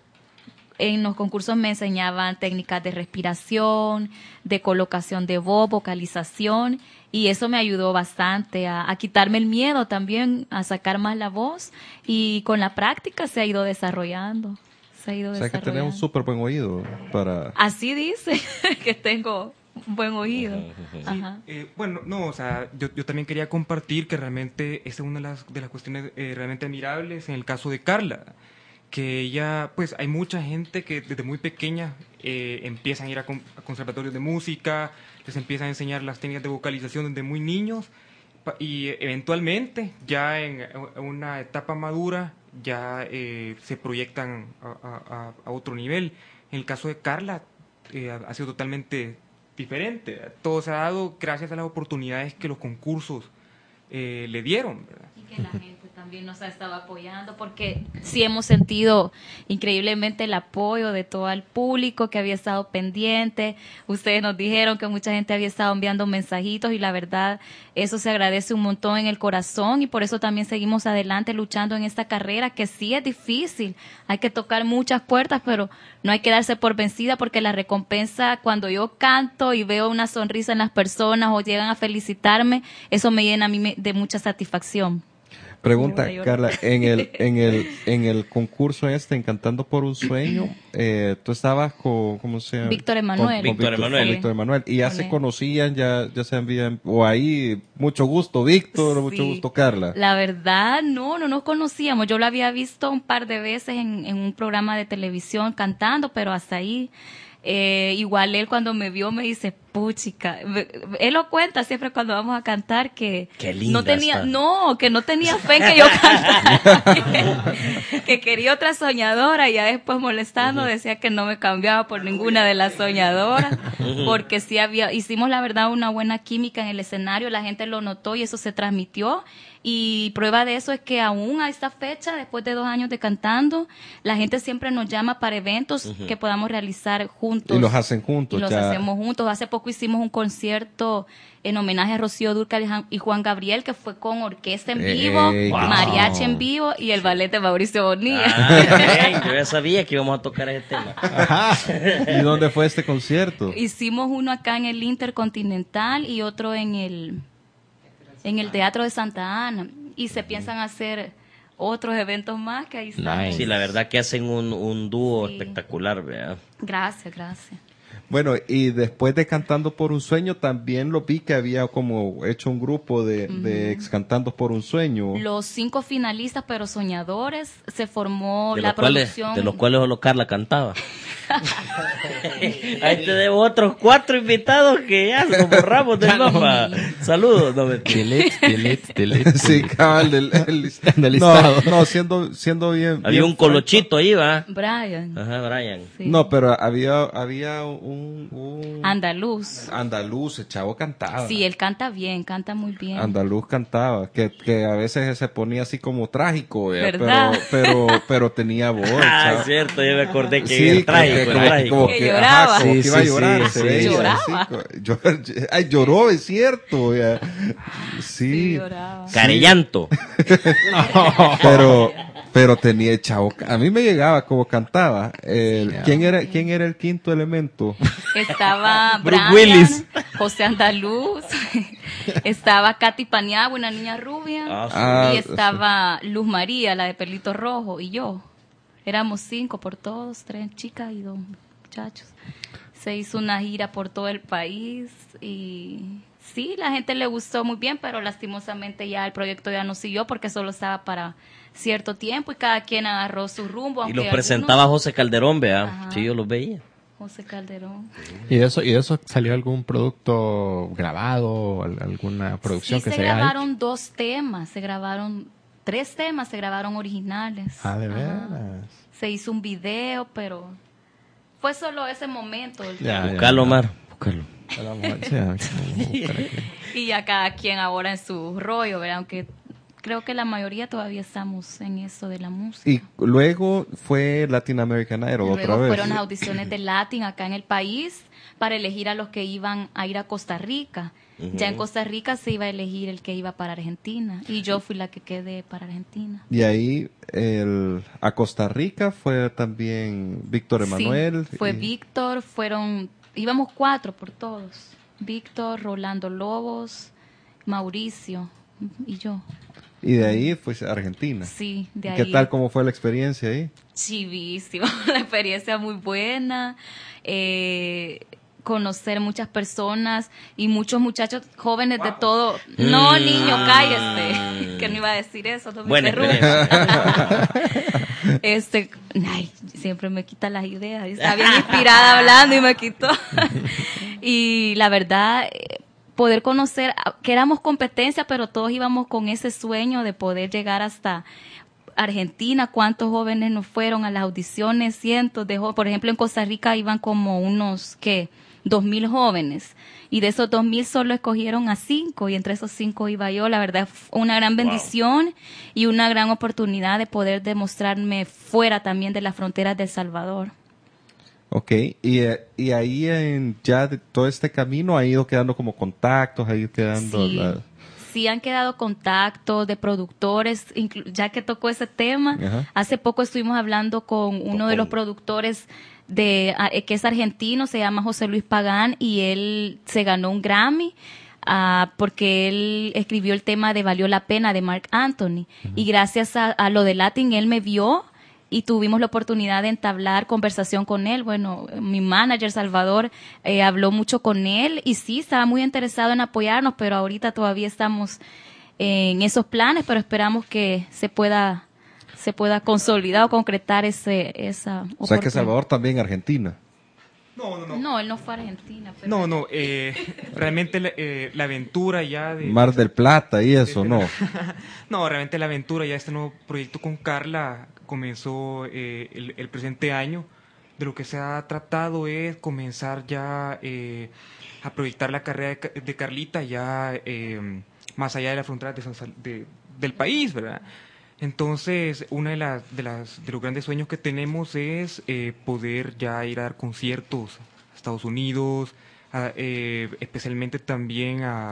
S5: en los concursos me enseñaban técnicas de respiración, de colocación de voz, vocalización, y eso me ayudó bastante a, a quitarme el miedo también, a sacar más la voz, y con la práctica se ha ido desarrollando. Se ha ido
S2: O sea, que tenés
S5: desarrollando.
S2: un súper buen oído para...
S5: Así dice que tengo un buen oído. Ajá.
S6: Eh, bueno, no, o sea, yo, yo también quería compartir que realmente esa es una de las, de las cuestiones eh, realmente admirables en el caso de Carla, que ella, pues hay mucha gente que desde muy pequeña eh, empiezan a ir a, con- a conservatorios de música, les empiezan a enseñar las técnicas de vocalización desde muy niños pa- y eh, eventualmente ya en eh, una etapa madura ya eh, se proyectan a, a- a- a otro nivel. En el caso de Carla eh, ha, ha sido totalmente diferente. Todo se ha dado gracias a las oportunidades que los concursos eh, le dieron, ¿verdad?
S5: Y que la gente también nos ha estado apoyando, porque sí hemos sentido increíblemente el apoyo de todo el público que había estado pendiente. Ustedes nos dijeron que mucha gente había estado enviando mensajitos y la verdad eso se agradece un montón en el corazón y por eso también seguimos adelante luchando en esta carrera que sí es difícil. Hay que tocar muchas puertas, pero no hay que darse por vencida porque la recompensa cuando yo canto y veo una sonrisa en las personas o llegan a felicitarme, eso me llena a mí me- de mucha satisfacción.
S2: Pregunta,
S5: Voy a llorar.
S2: Carla, en el, en el, en el concurso este, en Cantando por un Sueño, eh, tú estabas con, ¿cómo se llama?
S5: Víctor Emanuel.
S2: Con- con
S4: Víctor Emanuel.
S2: con Víctor Emanuel. Y ya
S5: Con
S2: se
S5: él.
S2: conocían, ya, ya se envían, o ahí, mucho gusto, Víctor, mucho
S5: Sí.
S2: gusto, Carla.
S5: La verdad, no, no nos conocíamos. Yo lo había visto un par de veces en, en un programa de televisión cantando, pero hasta ahí. Eh, igual él cuando me vio me dice, puchica, Me- él lo cuenta siempre cuando vamos a cantar que
S4: Qué linda
S5: no tenía,
S4: está.
S5: no, que no tenía fe en que yo cantara, que quería otra soñadora y ya después molestando decía que no me cambiaba por ninguna de las soñadoras, porque sí había, hicimos la verdad una buena química en el escenario, la gente lo notó y eso se transmitió. Y prueba de eso es que aún a esta fecha, después de dos años de cantando, la gente siempre nos llama para eventos que podamos realizar juntos.
S2: Y los hacen juntos,
S5: Y los
S2: ya.
S5: hacemos juntos. Hace poco hicimos un concierto en homenaje a Rocío Dúrcal y Jan- y Juan Gabriel, que fue con orquesta en
S2: Ey,
S5: vivo,
S2: wow.
S5: mariachi en vivo y el ballet de Mauricio Bonilla.
S4: Ah, bien, yo ya sabía que íbamos a tocar ese tema.
S2: Ajá. ¿Y dónde fue este concierto?
S5: Hicimos uno acá en el Intercontinental y otro en el en el Teatro de Santa Ana y se piensan hacer otros eventos más que ahí están.
S3: Nice.
S4: Sí, la verdad que hacen un, un dúo
S5: Sí.
S4: espectacular, ¿verdad?
S5: Gracias, gracias.
S2: Bueno, y después de Cantando por un Sueño, también lo vi que había como hecho un grupo de, de ex Cantando por un Sueño.
S5: Los cinco finalistas, pero soñadores, se formó
S4: De
S5: la
S4: los, cuales,
S5: producción.
S4: de los cuales solo Carla cantaba. Ahí te debo otros cuatro invitados que ya nos borramos del mapa. Saludos. No, mentira.
S3: Delete, delete, delete.
S2: Sí, cabal, del, el,
S3: Del
S2: no,
S3: listado.
S2: no, siendo, siendo bien.
S4: Había
S2: bien
S4: un colochito ahí, ¿va?
S5: Brian.
S4: Ajá, Brian.
S5: Sí.
S2: No, pero había, había un, un
S5: Andaluz.
S2: andaluz, el chavo cantaba.
S5: Sí, él canta bien, canta muy bien.
S2: Andaluz cantaba, que, que a veces se ponía así como trágico, ¿eh? pero,
S5: ¿Verdad?
S2: pero, pero tenía voz. el
S4: Ah,
S2: chavo.
S4: cierto, yo me acordé que
S2: Sí,
S4: era
S2: como
S4: trágico,
S2: que-
S4: era
S2: como,
S4: trágico.
S2: como
S5: Que
S2: que,
S5: lloraba.
S2: ajá, como
S3: Sí,
S2: que iba a
S3: sí,
S2: llorar,
S3: sí,
S2: se
S3: sí.
S2: veía,
S5: Lloraba.
S2: así, co- llor- ay, lloró, es cierto, ya.
S5: Sí,
S2: Sí,
S5: lloraba.
S4: Carellanto.
S2: pero, pero tenía el chavo, a mí me llegaba como cantaba. El- ¿quién era, quién era el quinto elemento?
S5: Estaba
S4: Bruce
S5: Brian,
S4: Willis.
S5: José Andaluz, estaba Katy Paniagua, una niña rubia,
S4: Ah, sí.
S2: Ah,
S5: y estaba Luz María, la de pelito rojo, y yo. Éramos cinco por todos, tres chicas y dos muchachos. Se hizo una gira por todo el país y sí, la gente le gustó muy bien, pero lastimosamente ya el proyecto ya no siguió porque solo estaba para cierto tiempo y cada quien agarró su rumbo.
S4: Y
S5: aunque
S4: los
S5: algunos-
S4: presentaba José Calderón, ¿vea?
S5: Ajá.
S4: Sí, yo los veía.
S5: José Calderón.
S3: ¿Y de eso, y de eso salió algún producto grabado, al- alguna producción
S5: Sí,
S3: que
S5: se
S3: se haya
S5: grabaron
S3: hecho?
S5: dos temas, se grabaron tres temas, se grabaron originales.
S3: Ah, de
S5: Ajá.
S3: veras.
S5: Se hizo un video, pero fue solo ese momento. el-
S3: Ya, ya,
S4: Buscalo,
S3: ya.
S4: Omar. Buscalo.
S3: A la mujer, sí, a ver, vamos a buscar aquí.
S5: Y ya cada quien ahora en su rollo, ¿verdad? Aunque creo que la mayoría todavía estamos en eso de la música.
S2: Y luego fue Latin American Idol
S5: Luego
S2: otra vez.
S5: fueron las audiciones de Latin acá en el país para elegir a los que iban a ir a Costa Rica. Uh-huh. Ya en Costa Rica se iba a elegir el que iba para Argentina y yo fui la que quedé para Argentina.
S2: Y ahí el, a Costa Rica fue también Víctor Emanuel.
S5: Sí, fue
S2: y...
S5: Víctor, fueron, íbamos cuatro por todos. Víctor, Rolando Lobos, Mauricio y yo.
S2: Y de ahí fue a Argentina.
S5: Sí, de ahí.
S2: ¿Qué tal, cómo fue la experiencia ahí?
S5: Chivísimo, la experiencia muy buena. Eh, conocer muchas personas y muchos muchachos jóvenes wow. de todo. No, mm. niño, cállate. Que no iba a decir eso, no me
S4: bueno,
S5: Este, ay, siempre me quita las ideas. Estaba bien inspirada hablando y me quitó. Y la verdad, poder conocer, que éramos competencia, pero todos íbamos con ese sueño de poder llegar hasta Argentina. ¿Cuántos jóvenes nos fueron a las audiciones? Cientos de jóvenes. Por ejemplo, en Costa Rica iban como unos, ¿qué? Dos mil jóvenes. Y de esos dos mil solo escogieron a cinco. Y entre esos cinco iba yo. La verdad, fue una gran bendición wow. y una gran oportunidad de poder demostrarme fuera también de las fronteras de El Salvador.
S2: Ok, y, y ahí en, ya de todo este camino ha ido quedando como contactos, ha ido quedando...
S5: Sí.
S2: La...
S5: Sí, han quedado contactos de productores, ya que tocó ese tema. Ajá. Hace poco estuvimos hablando con uno de los productores de que es argentino, se llama José Luis Pagán, y él se ganó un Grammy uh, porque él escribió el tema de Valió la Pena de Marc Anthony. Uh-huh. Y gracias a, a lo de Latin, él me vio y tuvimos la oportunidad de entablar conversación con él. Bueno, mi manager Salvador eh, habló mucho con él y sí, estaba muy interesado en apoyarnos, pero ahorita todavía estamos en esos planes, pero esperamos que se pueda se pueda consolidar o concretar ese esa
S2: O sea que Salvador también Argentina.
S6: No, no, no.
S5: No, él no fue a Argentina. Pero...
S6: No, no, eh, realmente la, eh, la aventura ya de...
S2: Mar del Plata y eso,
S6: de,
S2: ¿no?
S6: No, realmente la aventura ya, este nuevo proyecto con Carla comenzó eh, el, el presente año. De lo que se ha tratado es comenzar ya eh, a proyectar la carrera de, de Carlita ya eh, más allá de las fronteras de San, de, del país, ¿verdad? Entonces, uno de, las, de, las, de los grandes sueños que tenemos es eh, poder ya ir a dar conciertos a Estados Unidos, a, eh, especialmente también a,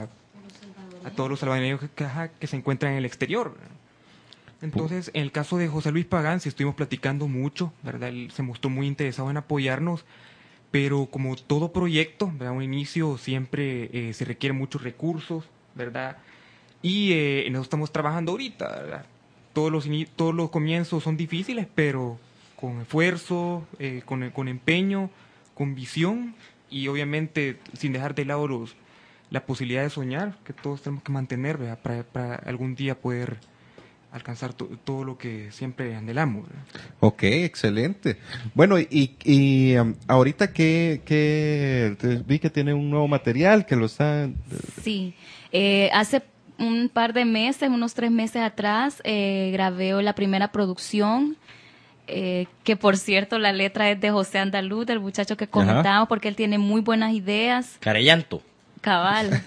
S6: a todos los salvadoreños que, que se encuentran en el exterior. Entonces, en el caso de José Luis Pagán, sí estuvimos platicando mucho, ¿verdad? Él se mostró muy interesado en apoyarnos, pero como todo proyecto, ¿verdad? Un inicio siempre eh, se requiere muchos recursos, ¿verdad? Y eh, en eso estamos trabajando ahorita, ¿verdad? Todos los, todos los comienzos son difíciles, pero con esfuerzo, eh, con, con empeño, con visión y obviamente sin dejar de lado los, la posibilidad de soñar, que todos tenemos que mantener, ¿verdad? Para, para algún día poder alcanzar to, todo lo que siempre anhelamos, ¿verdad?
S2: Ok, excelente. Bueno, y, y um, ahorita que, que vi que tiene un nuevo material, que lo está...
S5: Sí, eh, hace un par de meses, unos tres meses atrás, eh, grabé la primera producción, eh, que por cierto la letra es de José Andaluz, del muchacho que comentamos, porque él tiene muy buenas ideas.
S4: Carellanto.
S5: Cabal.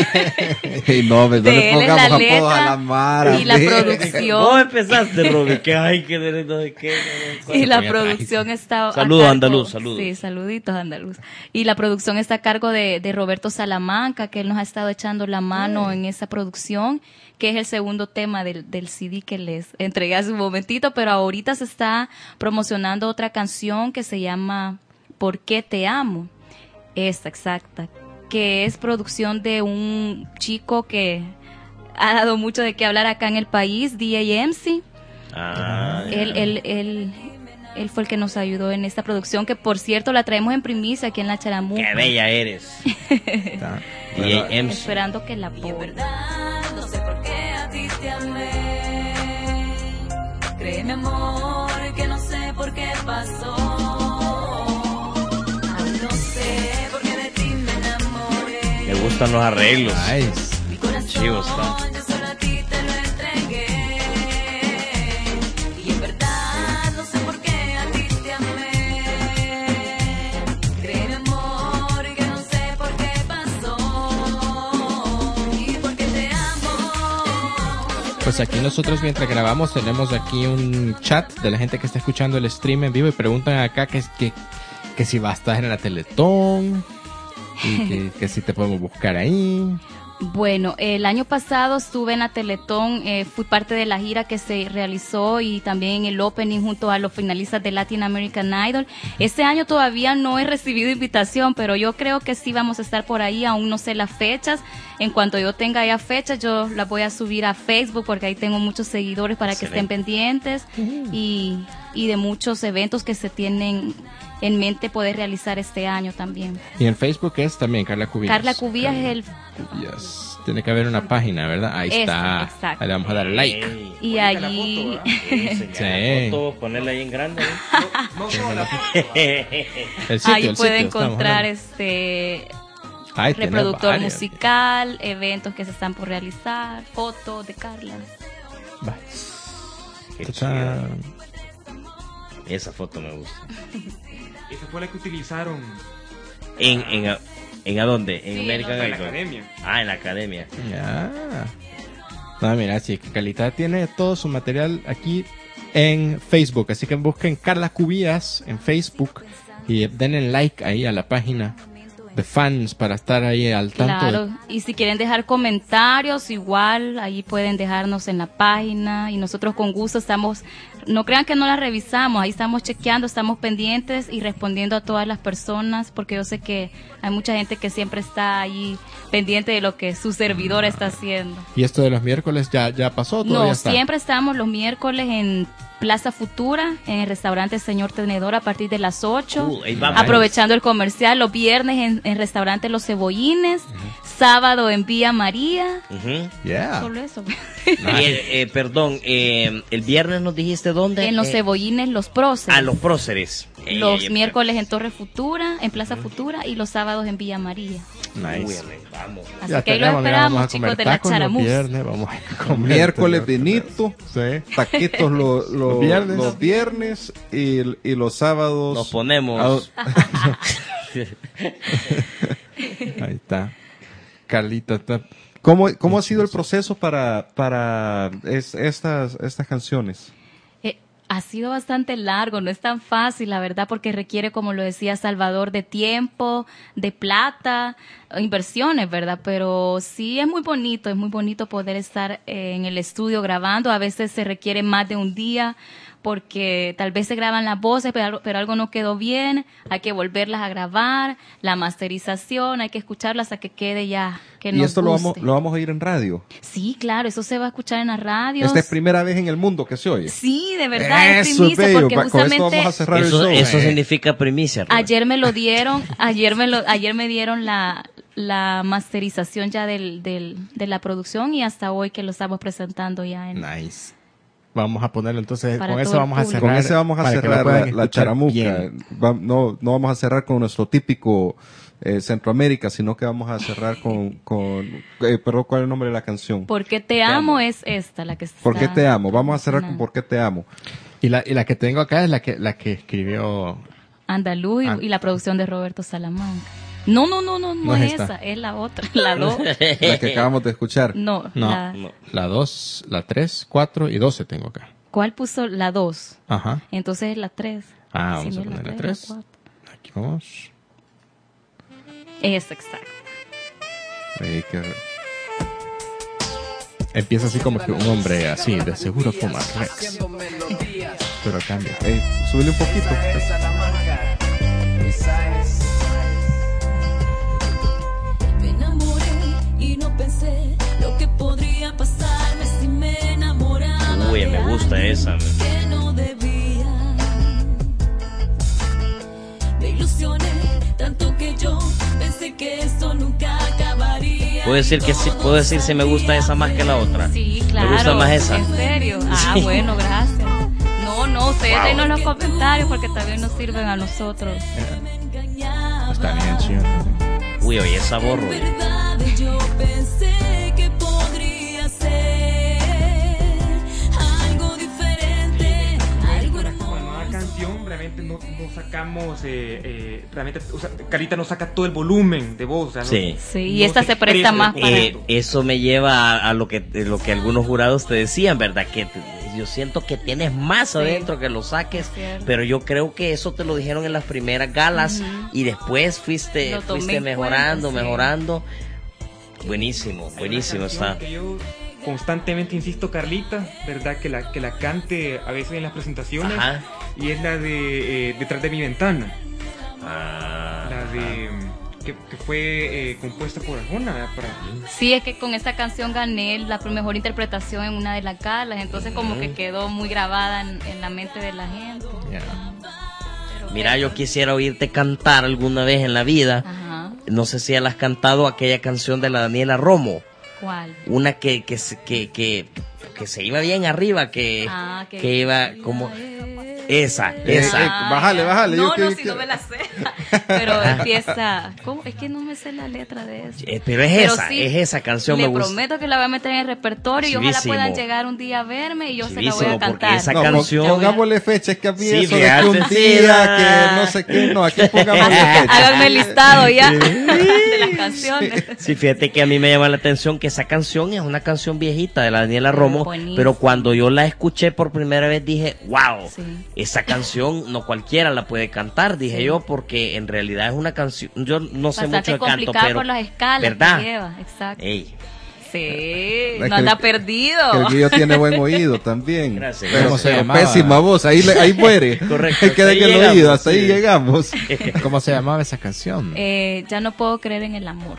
S2: Y no, no le pongamos apodos a la Mara.
S5: Y la producción.
S4: ¿Cómo empezaste, Roby? ¿Qué hay que de, de qué?
S5: Y la producción está.
S4: Saludos, Andaluz, saludos.
S5: Sí, saluditos, Andaluz. Y la producción está a cargo de, de Roberto Salamanca, que él nos ha estado echando la mano mm. en esa producción, que es el segundo tema del, del C D que les entregué hace un momentito, pero ahorita se está promocionando otra canción que se llama ¿Por qué te amo? Esta, exacta. Que es producción de un chico que ha dado mucho de qué hablar acá en el país, D A M C.
S4: Ah,
S5: él, él, él, él fue el que nos ayudó en esta producción, que por cierto la traemos en primicia aquí en la Charamusca.
S4: ¡Qué bella eres! D A M C.
S5: Esperando que la apoyen.
S8: No sé por qué a ti te amé. Créeme, amor, que no sé por qué pasó. No sé por qué de ti me enamoré.
S4: Me gustan los arreglos.
S2: Nice.
S8: Mi corazón,
S4: Chivos, ¿no?
S8: yo solo a ti te lo entregué. Y en verdad no sé por qué a ti te amé. Créeme, amor, que no sé por qué pasó. Y por qué te amo.
S3: Pues aquí nosotros mientras grabamos tenemos aquí un chat de la gente que está escuchando el stream en vivo y preguntan acá que, que, que si va a estar en la Teletón y que, que si te podemos buscar ahí.
S5: Bueno, el año pasado estuve en la Teletón, eh, fui parte de la gira que se realizó y también en el opening junto a los finalistas de Latin American Idol. Este año todavía no he recibido invitación, pero yo creo que sí vamos a estar por ahí, aún no sé las fechas. En cuanto yo tenga ya fechas, yo las voy a subir a Facebook porque ahí tengo muchos seguidores para que estén pendientes y, y de muchos eventos que se tienen en mente poder realizar este año también.
S3: Y en Facebook es también Carla Cubillas.
S5: Carla Cubillas es el...
S3: Cubillas. Tiene que haber una página, ¿verdad? Ahí
S5: Esta,
S3: está.
S5: exacto.
S3: Ahí le vamos a dar like.
S4: Ey,
S5: Y allí...
S3: Sí.
S4: la foto, ponerla ahí en grande. ¿eh?
S3: El sitio,
S5: Ahí
S3: el
S5: puede
S3: sitio, estamos
S5: encontrar
S3: hablando.
S5: este
S3: Ay, tiene
S5: reproductor
S3: varias.
S5: musical, eventos que se están por realizar, fotos de Carla.
S3: Va.
S4: Qué
S3: Tachán.
S4: chido. Esa foto me gusta.
S6: Esa fue la que utilizaron
S4: ¿En, en, a, en a dónde? En
S5: Sí,
S4: American
S6: en la
S4: Idol.
S6: academia.
S4: Ah, en la academia.
S3: Ya. No, mira, sí, que Calita tiene todo su material aquí en Facebook. Así que busquen Carla Cubillas en Facebook y denle like ahí a la página de fans para estar ahí al tanto.
S5: Claro,
S3: de-
S5: y si quieren dejar comentarios, igual, ahí pueden dejarnos en la página y nosotros con gusto estamos, no crean que no la revisamos, ahí estamos chequeando, estamos pendientes y respondiendo a todas las personas, porque yo sé que hay mucha gente que siempre está ahí pendiente de lo que su servidor está haciendo.
S3: Y esto de los miércoles ya, ya pasó, todavía
S5: No,
S3: está.
S5: siempre estamos los miércoles en Plaza Futura, en el restaurante Señor Tenedor a partir de las ocho.
S4: Cool, ahí vamos.
S5: Aprovechando el comercial, los viernes en, en restaurante Los Cebollines, sábado en Vía María.
S4: Ujú.
S3: Yeah.
S5: Solo eso.
S4: Y el, eh, perdón, eh, el viernes nos dijiste dónde.
S5: En Los
S4: Eh,
S5: Cebollines, Los Próceres.
S4: A los próceres. Eh,
S5: Los
S4: eh,
S5: miércoles en Torre Futura, en Plaza Futura y los sábados en Villa María.
S3: Nice.
S4: Uy, amén, vamos.
S5: Así
S3: Ya
S5: que ahí los
S3: tenemos, mira, vamos
S5: esperamos,
S3: a comer
S5: chicos de la
S3: tacos los
S5: Charamus.
S3: viernes, vamos a comer
S2: Miércoles
S3: miércoles.
S2: vinito,
S3: Sí.
S2: taquitos lo- lo-
S3: Los viernes.
S2: los viernes y, y los sábados.
S4: Nos ponemos.
S2: Ah,
S3: Ahí está. Carlita está.
S2: ¿Cómo, cómo ha sido el proceso para, para es- estas, estas canciones?
S5: Eh, ha sido bastante largo, no es tan fácil, la verdad, porque requiere, como lo decía Salvador, de tiempo, de plata, inversiones, ¿verdad? Pero sí es muy bonito, es muy bonito poder estar eh, en el estudio grabando. A veces se requiere más de un día porque tal vez se graban las voces, pero, algo- pero algo no quedó bien, hay que volverlas a grabar, la masterización, hay que escucharlas hasta que quede ya, que
S2: Y
S5: nos
S2: esto lo vamos,
S5: guste.
S2: lo vamos a oír en radio.
S5: Sí, claro, eso se va a escuchar en la radio.
S2: Esta es primera vez en el mundo que se oye.
S5: Sí, de verdad, es
S2: Eso,
S5: primicia,
S2: bello.
S5: porque
S2: Va- Con esto vamos a
S5: justamente
S2: cerrar el
S4: Eso,
S2: show.
S4: eso
S2: Eh.
S4: significa primicia. Robert.
S5: ayer me lo dieron, ayer me lo, ayer me dieron la, la masterización ya del, del, de la producción y hasta hoy que lo estamos presentando ya en...
S3: Nice. Vamos a ponerlo entonces,
S5: Para
S3: con eso
S5: todo el
S3: vamos a
S5: público.
S3: cerrar.
S2: Con ese vamos a
S3: para que lo
S2: cerrar
S3: puedan
S2: la, la
S3: escuchar
S2: charamusca.
S3: bien.
S2: Va- no, no vamos a cerrar con nuestro típico eh, Centroamérica, sino que vamos a cerrar con, con eh, perdón, ¿cuál es el nombre de la canción?
S5: ¿Por qué te amo? Es esta la que está...
S2: ¿Por qué te amo? Vamos a cerrar con ¿Por qué te amo?
S3: Y la, y la que tengo acá es la que, la que escribió.
S5: Andaluz y,
S3: Ah.
S5: y la producción de Roberto Salamanca. No, no, no, no, no,
S3: No es
S5: es
S3: esta.
S5: esa, es la otra, la dos.
S2: La que acabamos de escuchar.
S5: No,
S3: No,
S5: la,
S3: la dos, la tres, cuatro y doce tengo acá.
S5: ¿cuál puso la dos?
S3: Ajá.
S5: Entonces es la tres.
S3: Ah,
S5: Si
S3: vamos
S5: no
S3: a
S5: es
S3: poner la
S5: tres,
S3: tres.
S5: cuatro.
S3: Aquí vamos.
S5: Es exacto.
S2: Ahí que-
S3: Empieza así como que un hombre así, de seguro fuma Rex. Pero cambia.
S2: eh, súbele un poquito.
S8: Me enamoré y no pensé lo que podría pasarme si me enamoraba.
S4: Uy,
S8: de
S4: me gusta
S8: alguien
S4: esa.
S8: que no debía. Me ilusioné tanto que yo pensé que esto nunca acabaría.
S4: Puedo decir que sí, puedo decir si me gusta esa más que la otra.
S5: Sí, claro.
S4: Me gusta más esa.
S5: ¿En serio? Ah,
S4: Sí.
S5: bueno, gracias. No, no, ustedes
S4: Wow.
S5: denos los comentarios porque también nos sirven a nosotros.
S3: Está bien chido.
S4: Uy, oye, esa borro.
S8: En verdad yo pensé que podría ser algo diferente, algo
S6: Con la nueva
S8: hermoso.
S6: canción realmente no, no sacamos, eh, eh, realmente, o sea, Carlita no saca todo el volumen de voz. O sea, no-
S4: Sí.
S5: Sí, y
S6: no
S5: esta se presta más para...
S4: Eh, eso me lleva a, a lo que lo que algunos jurados te decían, ¿verdad? Que te- yo siento que tienes más
S5: Sí.
S4: adentro que lo saques,
S5: Es cierto.
S4: pero yo creo que eso te lo dijeron en las primeras galas y después fuiste,
S5: Lo tomé
S4: fuiste
S5: en
S4: mejorando,
S5: cuenta, sí.
S4: mejorando. Buenísimo,
S6: Hay una
S4: buenísimo
S6: canción
S4: está.
S6: que yo constantemente insisto, Carlita, ¿verdad? Que la, que la cante a veces en las presentaciones.
S4: Ajá.
S6: Y es la de eh, Detrás de mi ventana.
S4: Ah,
S6: La de... Que, que fue eh, compuesta por Arjona, ¿verdad? Para,
S5: Sí, es que con esta canción gané la mejor interpretación en una de las galas, entonces como que quedó muy grabada en, en la mente de la gente.
S3: Yeah.
S5: Pero
S4: Mira,
S5: bueno.
S4: yo quisiera oírte cantar alguna vez en la vida.
S5: Ajá.
S4: No sé si ya la has cantado aquella canción de la Daniela Romo.
S5: ¿Cuál?
S4: Una que, que, se- que, que, que se iba bien arriba, que,
S5: Ah,
S4: que iba como... Esa,
S2: Eh,
S4: esa.
S2: eh, bájale, bájale,
S5: No,
S2: yo
S5: no,
S2: que-
S5: si
S2: que-
S5: no me la sé. Pero empieza... ¿Cómo? Es que no me sé la letra de eso.
S4: Eh, pero es
S5: Pero
S4: esa,
S5: sí,
S4: es esa canción,
S5: Le
S4: me gusta.
S5: prometo que la voy a meter en el repertorio y ojalá
S4: Chivísimo.
S5: puedan llegar un día a verme y yo se la voy
S4: Chivísimo,
S5: a
S4: porque
S5: cantar.
S4: esa
S2: No,
S4: canción-
S2: pon- pongámosle fecha, es que a mí
S4: Sí,
S2: eso de que un
S4: fíjate, sí,
S2: día,
S4: da.
S2: que no sé qué, no, aquí pongámosle fecha.
S5: Háganme el listado ya de las canciones.
S4: Sí, fíjate que a mí me llama la atención que esa canción es una canción viejita de la Daniela
S5: Pero
S4: Romo,
S5: buenísima.
S4: pero cuando yo la escuché por primera vez dije, wow,
S5: Sí.
S4: esa canción no cualquiera la puede cantar, dije
S5: Sí.
S4: yo, porque en realidad es una canción, yo no sé
S5: Bastante
S4: mucho de canto,
S5: complicada
S4: pero...
S5: por las escalas
S4: ¿verdad?
S5: que lleva. Exacto.
S4: Ey,
S5: Sí,
S2: Es
S5: no
S2: que
S5: anda
S2: el-
S5: perdido.
S2: El Guillo tiene buen oído también.
S4: Gracias.
S2: Pero,
S3: ¿Cómo se
S2: pero
S3: llamaba?
S2: pésima voz, ahí, le- ahí muere.
S4: Correcto,
S2: Hay que
S4: hasta ahí
S2: en el
S4: llegamos,
S2: oído, hasta ahí
S4: sí.
S2: llegamos.
S3: ¿Cómo se llamaba esa canción?
S5: Eh, ya no puedo creer en el amor.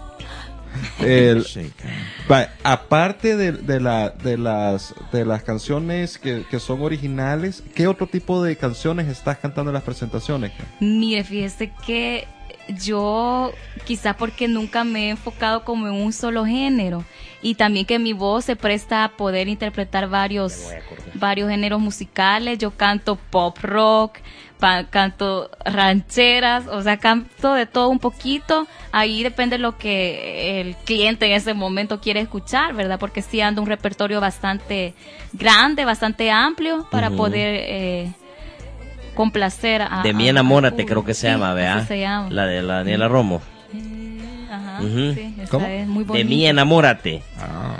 S2: El-
S3: Shake.
S2: va, aparte de, de, la, de, las, de las canciones que, que son originales, ¿qué otro tipo de canciones estás cantando en las presentaciones?
S5: Mire, fíjese que yo, quizá porque nunca me he enfocado como en un solo género y también que mi voz se presta a poder interpretar varios,
S4: me voy a acordar.
S5: varios géneros musicales. Yo canto pop rock, pa- canto rancheras, o sea, canto de todo un poquito. Ahí depende lo que el cliente en ese momento quiere escuchar, ¿verdad? Porque sí ando un repertorio bastante grande, bastante amplio para
S4: Ujú.
S5: poder eh, complacer a...
S4: De
S5: a-
S4: mi
S5: al
S4: enamórate
S5: público.
S4: creo que se
S5: Sí,
S4: llama,
S5: así
S4: ¿verdad?
S5: se llama.
S4: La de la Daniela Romo.
S5: Ajá,
S4: Ujú.
S5: sí, esa
S3: ¿Cómo?
S5: es muy
S4: De
S5: bonita.
S4: mi enamórate.
S3: Ah.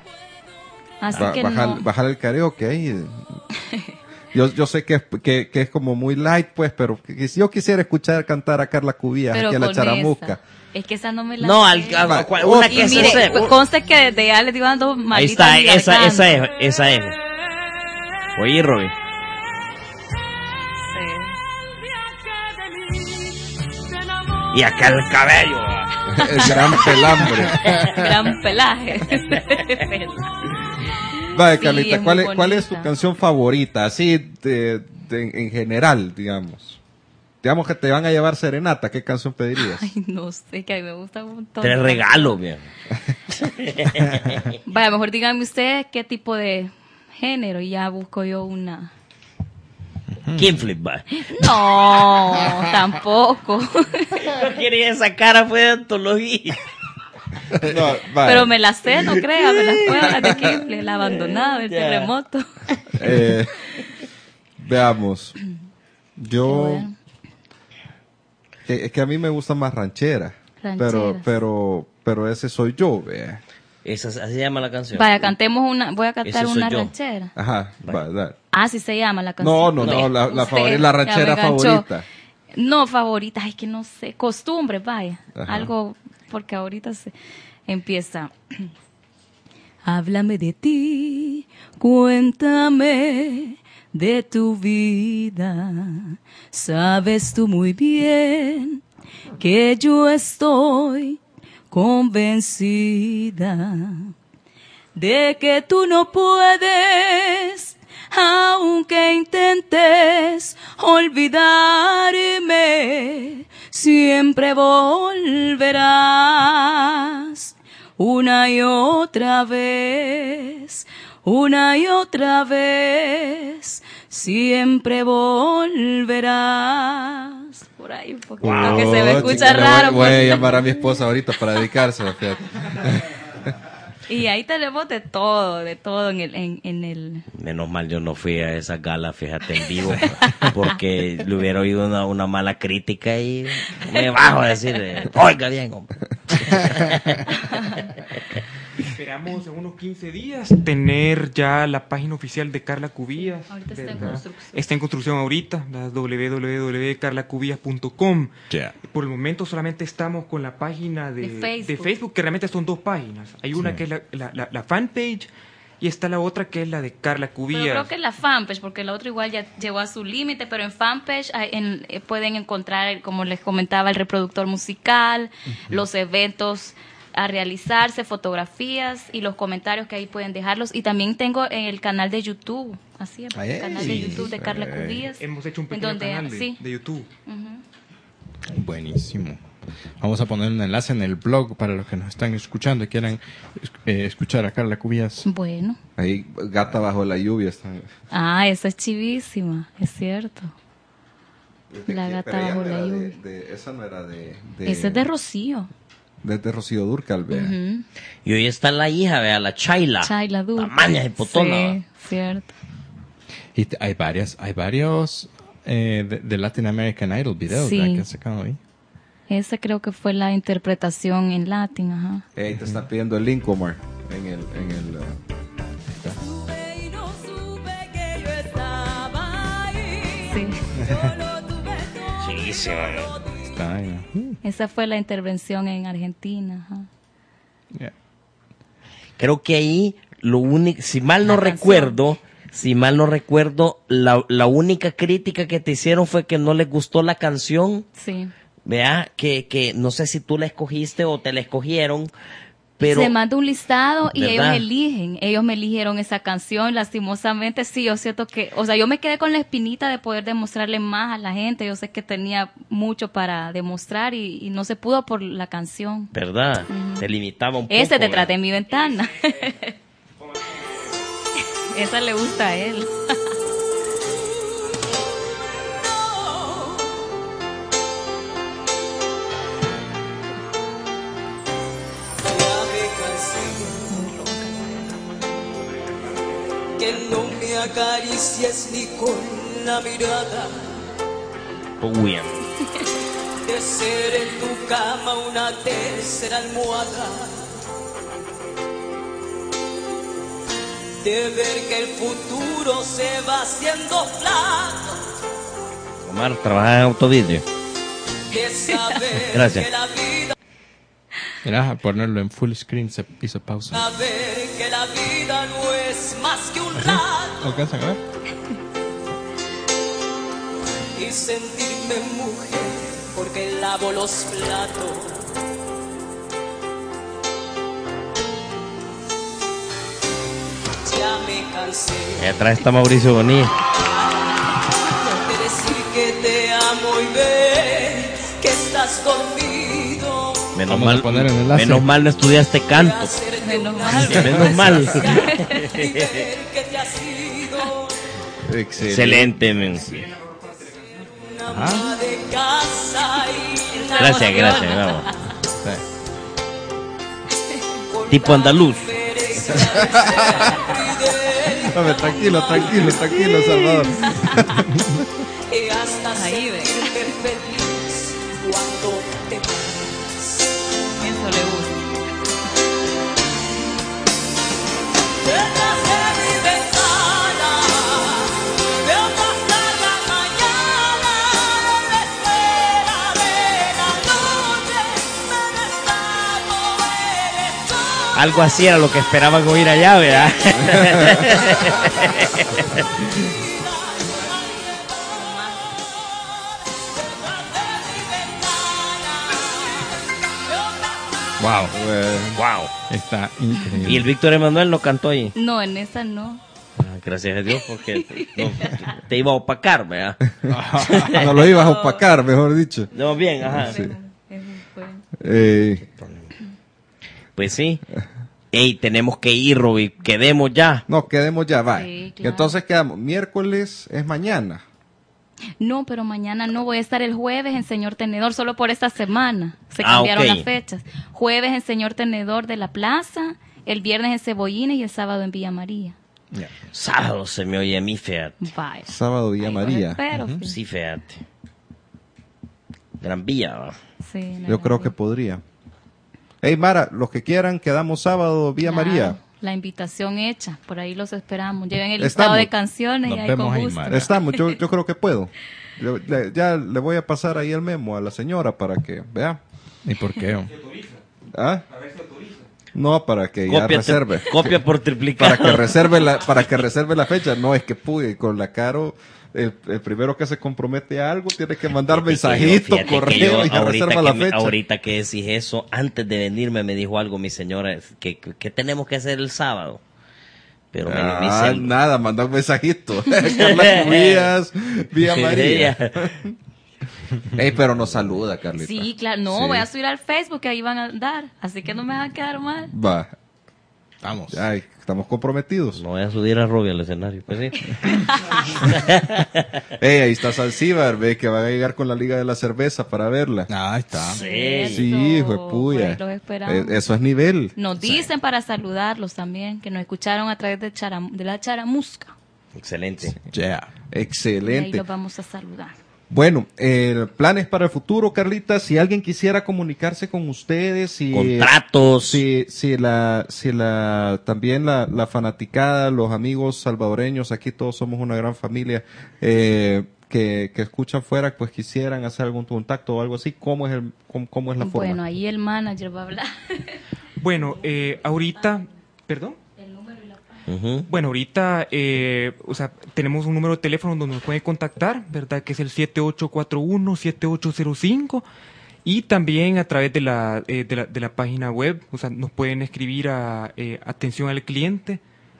S5: Así
S2: Ba-
S5: que
S2: bajar,
S5: no.
S2: bajar el karaoke ahí. Yo, yo sé que es, que, que es como muy light, pues, pero que- que si yo quisiera escuchar cantar a Carla Cubillas
S5: Pero
S2: aquí a la
S5: con
S2: charamusca.
S5: esa. Es que esa no me la
S4: No,
S5: sé.
S4: al, al-
S2: Va,
S4: cua- una
S2: otra.
S5: Y
S4: que se
S5: mire,
S4: sepa.
S5: pues, conste que desde ya les digo ando
S4: Ahí
S5: malita
S4: está,
S5: mi
S4: esa,
S5: garganta.
S4: esa es, esa es. Oye, Robin. Y acá el cabello.
S2: El gran pelambre.
S5: Gran pelaje.
S2: Vale,
S5: Sí,
S2: Carlita,
S5: es
S2: ¿cuál
S5: muy
S2: es, ¿cuál es tu
S5: bonita.
S2: canción favorita? Así, de, de- en general, digamos. Digamos que te van a llevar serenata, ¿qué canción pedirías?
S5: Ay, no sé, que a mí me gusta un montón.
S4: Tres regalos, bien.
S5: Vaya, mejor díganme ustedes qué tipo de género y ya busco yo una.
S4: King Flip, va.
S5: No, tampoco.
S4: No quería esa cara, fue de antología.
S2: No, vale.
S5: Pero me la sé, no crea, me las puedo, las de Kifle, el abandonado, el
S4: Ya.
S5: terremoto.
S2: Eh, veamos. Yo...
S5: Bueno.
S2: que- Es que a mí me gusta más ranchera. Pero,
S5: Rancheras.
S2: pero, pero ese soy yo, ve.
S4: Esa, así se llama la canción.
S5: Vaya, cantemos una, voy a cantar
S4: Ese soy
S5: una
S4: yo.
S5: ranchera.
S2: Ajá,
S4: Vale.
S2: va, dale.
S5: Ah, sí se llama la
S2: No,
S5: canción.
S2: no, no, la, la,
S5: Usted,
S2: favori- la
S5: ya me
S2: ranchera
S5: enganchó.
S2: favorita.
S5: No, favorita, es que no sé, costumbre, vaya.
S2: Ajá.
S5: Algo, porque ahorita se empieza. Háblame de ti, cuéntame de tu vida. Sabes tú muy bien que yo estoy convencida de que tú no puedes, aunque intentes olvidarme, siempre volverás una y otra vez, una y otra vez, siempre volverás. Por ahí un poquito que se me
S2: Oh,
S5: escucha
S2: chica, le voy-
S5: raro.
S2: Voy, a
S5: pues.
S2: llamar a mi esposa ahorita para dedicársela, fíjate.
S5: Y ahí tenemos de todo, de todo en el... En, en el...
S4: Menos mal yo no fui a esa gala, fíjate, en vivo, porque le hubiera oído una, una mala crítica y me bajo a decir, eh, oiga bien, hombre.
S6: Esperamos en unos quince días tener ya la página oficial de Carla Cubillas.
S5: Ahorita está en
S6: ¿verdad?
S5: construcción.
S6: Está en construcción ahorita, la doble u doble u doble u punto carla cubillas punto com.
S2: Ya.
S6: Por el momento solamente estamos con la página de,
S5: De Facebook.
S6: de Facebook, que realmente son dos páginas. Hay una
S2: Sí.
S6: que es la, la, la, la fanpage y está la otra que es la de Carla
S5: Pero
S6: Cubillas.
S5: creo que es la fanpage, porque la otra igual ya llegó a su límite, pero en fanpage hay- en- eh, pueden encontrar, como les comentaba, el reproductor musical, los eventos a realizarse, fotografías y los comentarios que ahí pueden dejarlos. Y también tengo el canal de YouTube, así es, el
S2: Ay,
S5: canal de YouTube de Carla Cubillas.
S6: Hemos hecho un
S5: en
S6: pequeño
S5: donde,
S6: canal de,
S5: sí.
S6: de YouTube.
S5: Ujú.
S3: Buenísimo. Vamos a poner un enlace en el blog para los que nos están escuchando y quieran eh, escuchar a Carla Cubillas.
S5: Bueno.
S2: Ahí, Gata bajo la lluvia. Está.
S5: Ah, esa es chivísima, es cierto. La gata
S2: Pero ella
S5: bajo
S2: no
S5: la
S2: era de-
S5: lluvia.
S2: de- esa no era de... de
S5: Ese es de Rocío.
S2: de, de Rocío Dúrcal, vea.
S5: Ujú.
S4: Y hoy está la hija, vea, la Chayla.
S5: Chayla Dulce.
S4: Tamaña y potona.
S5: Sí, cierto.
S3: Y t- hay varias, hay varios eh, de, de Latin American Idol videos
S5: Sí.
S3: ¿verdad? Que han sacado ahí.
S5: Esa creo que fue la interpretación en latín, ajá.
S2: Ahí te está pidiendo el link, Omar. En el... En el uh,
S8: Supe y no supe que yo estaba ahí.
S5: Sí.
S8: Solo tuve todo.
S4: Chiquísima.
S3: Está ahí, ¿no? Mm,
S5: Esa fue la intervención en Argentina, ajá.
S3: yeah.
S4: Creo que ahí lo único, si mal no
S5: La canción.
S4: recuerdo, si mal no recuerdo, la, la única crítica que te hicieron fue que no les gustó la canción,
S5: Sí.
S4: vea, que, que no sé si tú la escogiste o te la escogieron, pero
S5: Se manda un listado y
S4: ¿verdad?
S5: ellos eligen. Ellos me eligieron esa canción. Lastimosamente, sí, yo siento que... O sea, yo me quedé con la espinita de poder demostrarle más a la gente. Yo sé que tenía mucho para demostrar y, y no se pudo por la canción.
S4: ¿verdad? Te limitaba un poco.
S5: Ese te
S4: ¿verdad?
S5: traté en mi ventana. Esa le gusta a él.
S8: Ya me cansé que no me acaricies ni con la mirada,
S4: Uy,
S8: de ser en tu cama una tercera almohada, de ver que el futuro se va haciendo flaco,
S4: Omar, trabajas en autovideo.
S8: de saber
S4: Gracias.
S8: que la vida,
S3: Mira, a ponerlo en full screen se hizo pausa.
S8: saber que la vida no es más que un rato.
S3: ¿Alcanzan a ver?
S8: Y sentirme mujer porque lavo los platos. Ya me cansé
S4: Y atrás está Mauricio Bonilla.
S8: de decir que te amo y ver que estás dormido.
S4: Menos
S3: Vamos a
S4: mal,
S3: poner el enlace.
S4: menos mal no estudiaste canto.
S8: Hacerte
S5: Menos
S8: un
S5: mal.
S8: placer
S4: Menos mal.
S8: y ver que te has ido.
S2: excelente.
S4: Excelente, men.
S8: Una ama de casa y la
S4: Gracias, gracias, bravo. Tipo andaluz.
S8: diferencia de ser y de
S2: A ver, tranquilo, tranquilo, tranquilo, Salvador.
S8: y hasta
S5: Ahí ve.
S8: sentirme feliz cuando te vas.
S5: Eso le gusta.
S8: Detrás de mi ventana veo pasar la mañana en la espera de la noche. Me deshago eres tú.
S4: Algo así era lo que esperaban oír allá, ¿verdad?
S3: Wow,
S2: Eh,
S4: Wow.
S3: está increíble.
S4: Y el Víctor Emanuel no cantó ahí.
S5: No, en esa no.
S4: Ah, gracias a Dios, porque no, te iba a opacar, ¿verdad?
S2: no lo ibas a opacar, mejor dicho.
S4: No, bien, ajá.
S5: Eso fue.
S2: Eh,
S4: Pues sí. Ey, tenemos que ir, Roby. Quedemos ya.
S2: no, quedemos ya, va.
S5: Sí, claro.
S2: Entonces quedamos. Miércoles es mañana.
S5: No, pero mañana no voy a estar el jueves en Señor Tenedor, solo por esta semana. Se
S4: Ah,
S5: cambiaron
S4: ok.
S5: las fechas. Jueves en Señor Tenedor de la Plaza El viernes en Cebollines y el sábado en Villa María.
S3: Ya.
S4: Sábado se me oye a mí, fíjate.
S5: Vaya.
S2: Sábado Villa
S5: Ahí los
S2: María.
S5: espero,
S3: Ujú.
S5: sí.
S4: Sí, fíjate. Gran Vía, ¿va?
S5: Sí, no
S2: Yo
S5: era
S2: creo
S5: bien.
S2: que podría. Hey Mara, los que quieran, quedamos sábado Villa
S5: Claro,
S2: María.
S5: La invitación hecha, por ahí los esperamos. Lleven el
S2: Estamos.
S5: listado de canciones
S3: Nos
S5: y ahí
S3: vemos
S5: con
S3: ahí,
S5: gusto.
S3: Mara.
S2: Estamos, yo, yo creo que puedo. Yo- le- ya le voy a pasar ahí el memo a la señora para que vea.
S3: ¿Y por qué?
S2: ¿Ah? No, para que ya
S4: Copia,
S2: reserve.
S4: copia por triplicado.
S2: Para que reserve la, para que reserve la fecha. No, es que pude con la Caro. El, el primero que se compromete a algo tiene que mandar
S4: Fíjate que yo-
S2: mensajito,
S4: fíjate que
S2: correo
S4: yo,
S2: y ya
S4: ahorita
S2: reserva
S4: que
S2: la
S4: me-
S2: fecha.
S4: Ahorita que decís eso, antes de venirme me dijo algo mi señora, que, que, que tenemos que hacer el sábado. Pero me, me
S2: Ah,
S4: dice-
S2: nada, manda un mensajito. Carla Cubillas, Vía María. Ey, pero nos saluda, Carlita.
S5: Sí, claro. No,
S2: Sí.
S5: voy a subir al Facebook que ahí van a dar. Así que no me van a quedar mal.
S2: Va.
S3: Vamos.
S2: Ay, estamos comprometidos.
S4: No voy a subir a Robbie al escenario. Pues sí.
S2: Ey, ahí está Salsíbar, ve que van a llegar con la Liga de la Cerveza para verla.
S3: Ah, ahí está.
S4: Sí.
S2: Sí, hijo de
S5: Por
S2: puya.
S5: ahí los esperamos.
S2: Eh, Eso es nivel.
S5: Nos dicen para saludarlos también, que nos escucharon a través de, Charam- de la Charamusca.
S4: Excelente.
S3: Yeah.
S5: Y ahí
S2: Excelente.
S5: los vamos a saludar.
S2: Bueno, eh, planes para el futuro, Carlita. Si alguien quisiera comunicarse con ustedes, si
S4: Contratos.
S2: si, si la, si la, también la, la fanaticada, los amigos salvadoreños, aquí todos somos una gran familia, eh, que, que escuchan fuera, pues quisieran hacer algún contacto o algo así. ¿Cómo es el, cómo, cómo es la forma?
S5: Bueno, ahí el manager va a hablar.
S6: Bueno, eh, ahorita, perdón.
S4: Ujú.
S6: Bueno, ahorita, eh, o sea, tenemos un número de teléfono donde nos pueden contactar, ¿verdad? Que es el siete ocho cuatro uno, siete ocho cero cinco. Y también a través de la, eh, de la, de la página web, o sea, nos pueden escribir a eh, atención al cliente,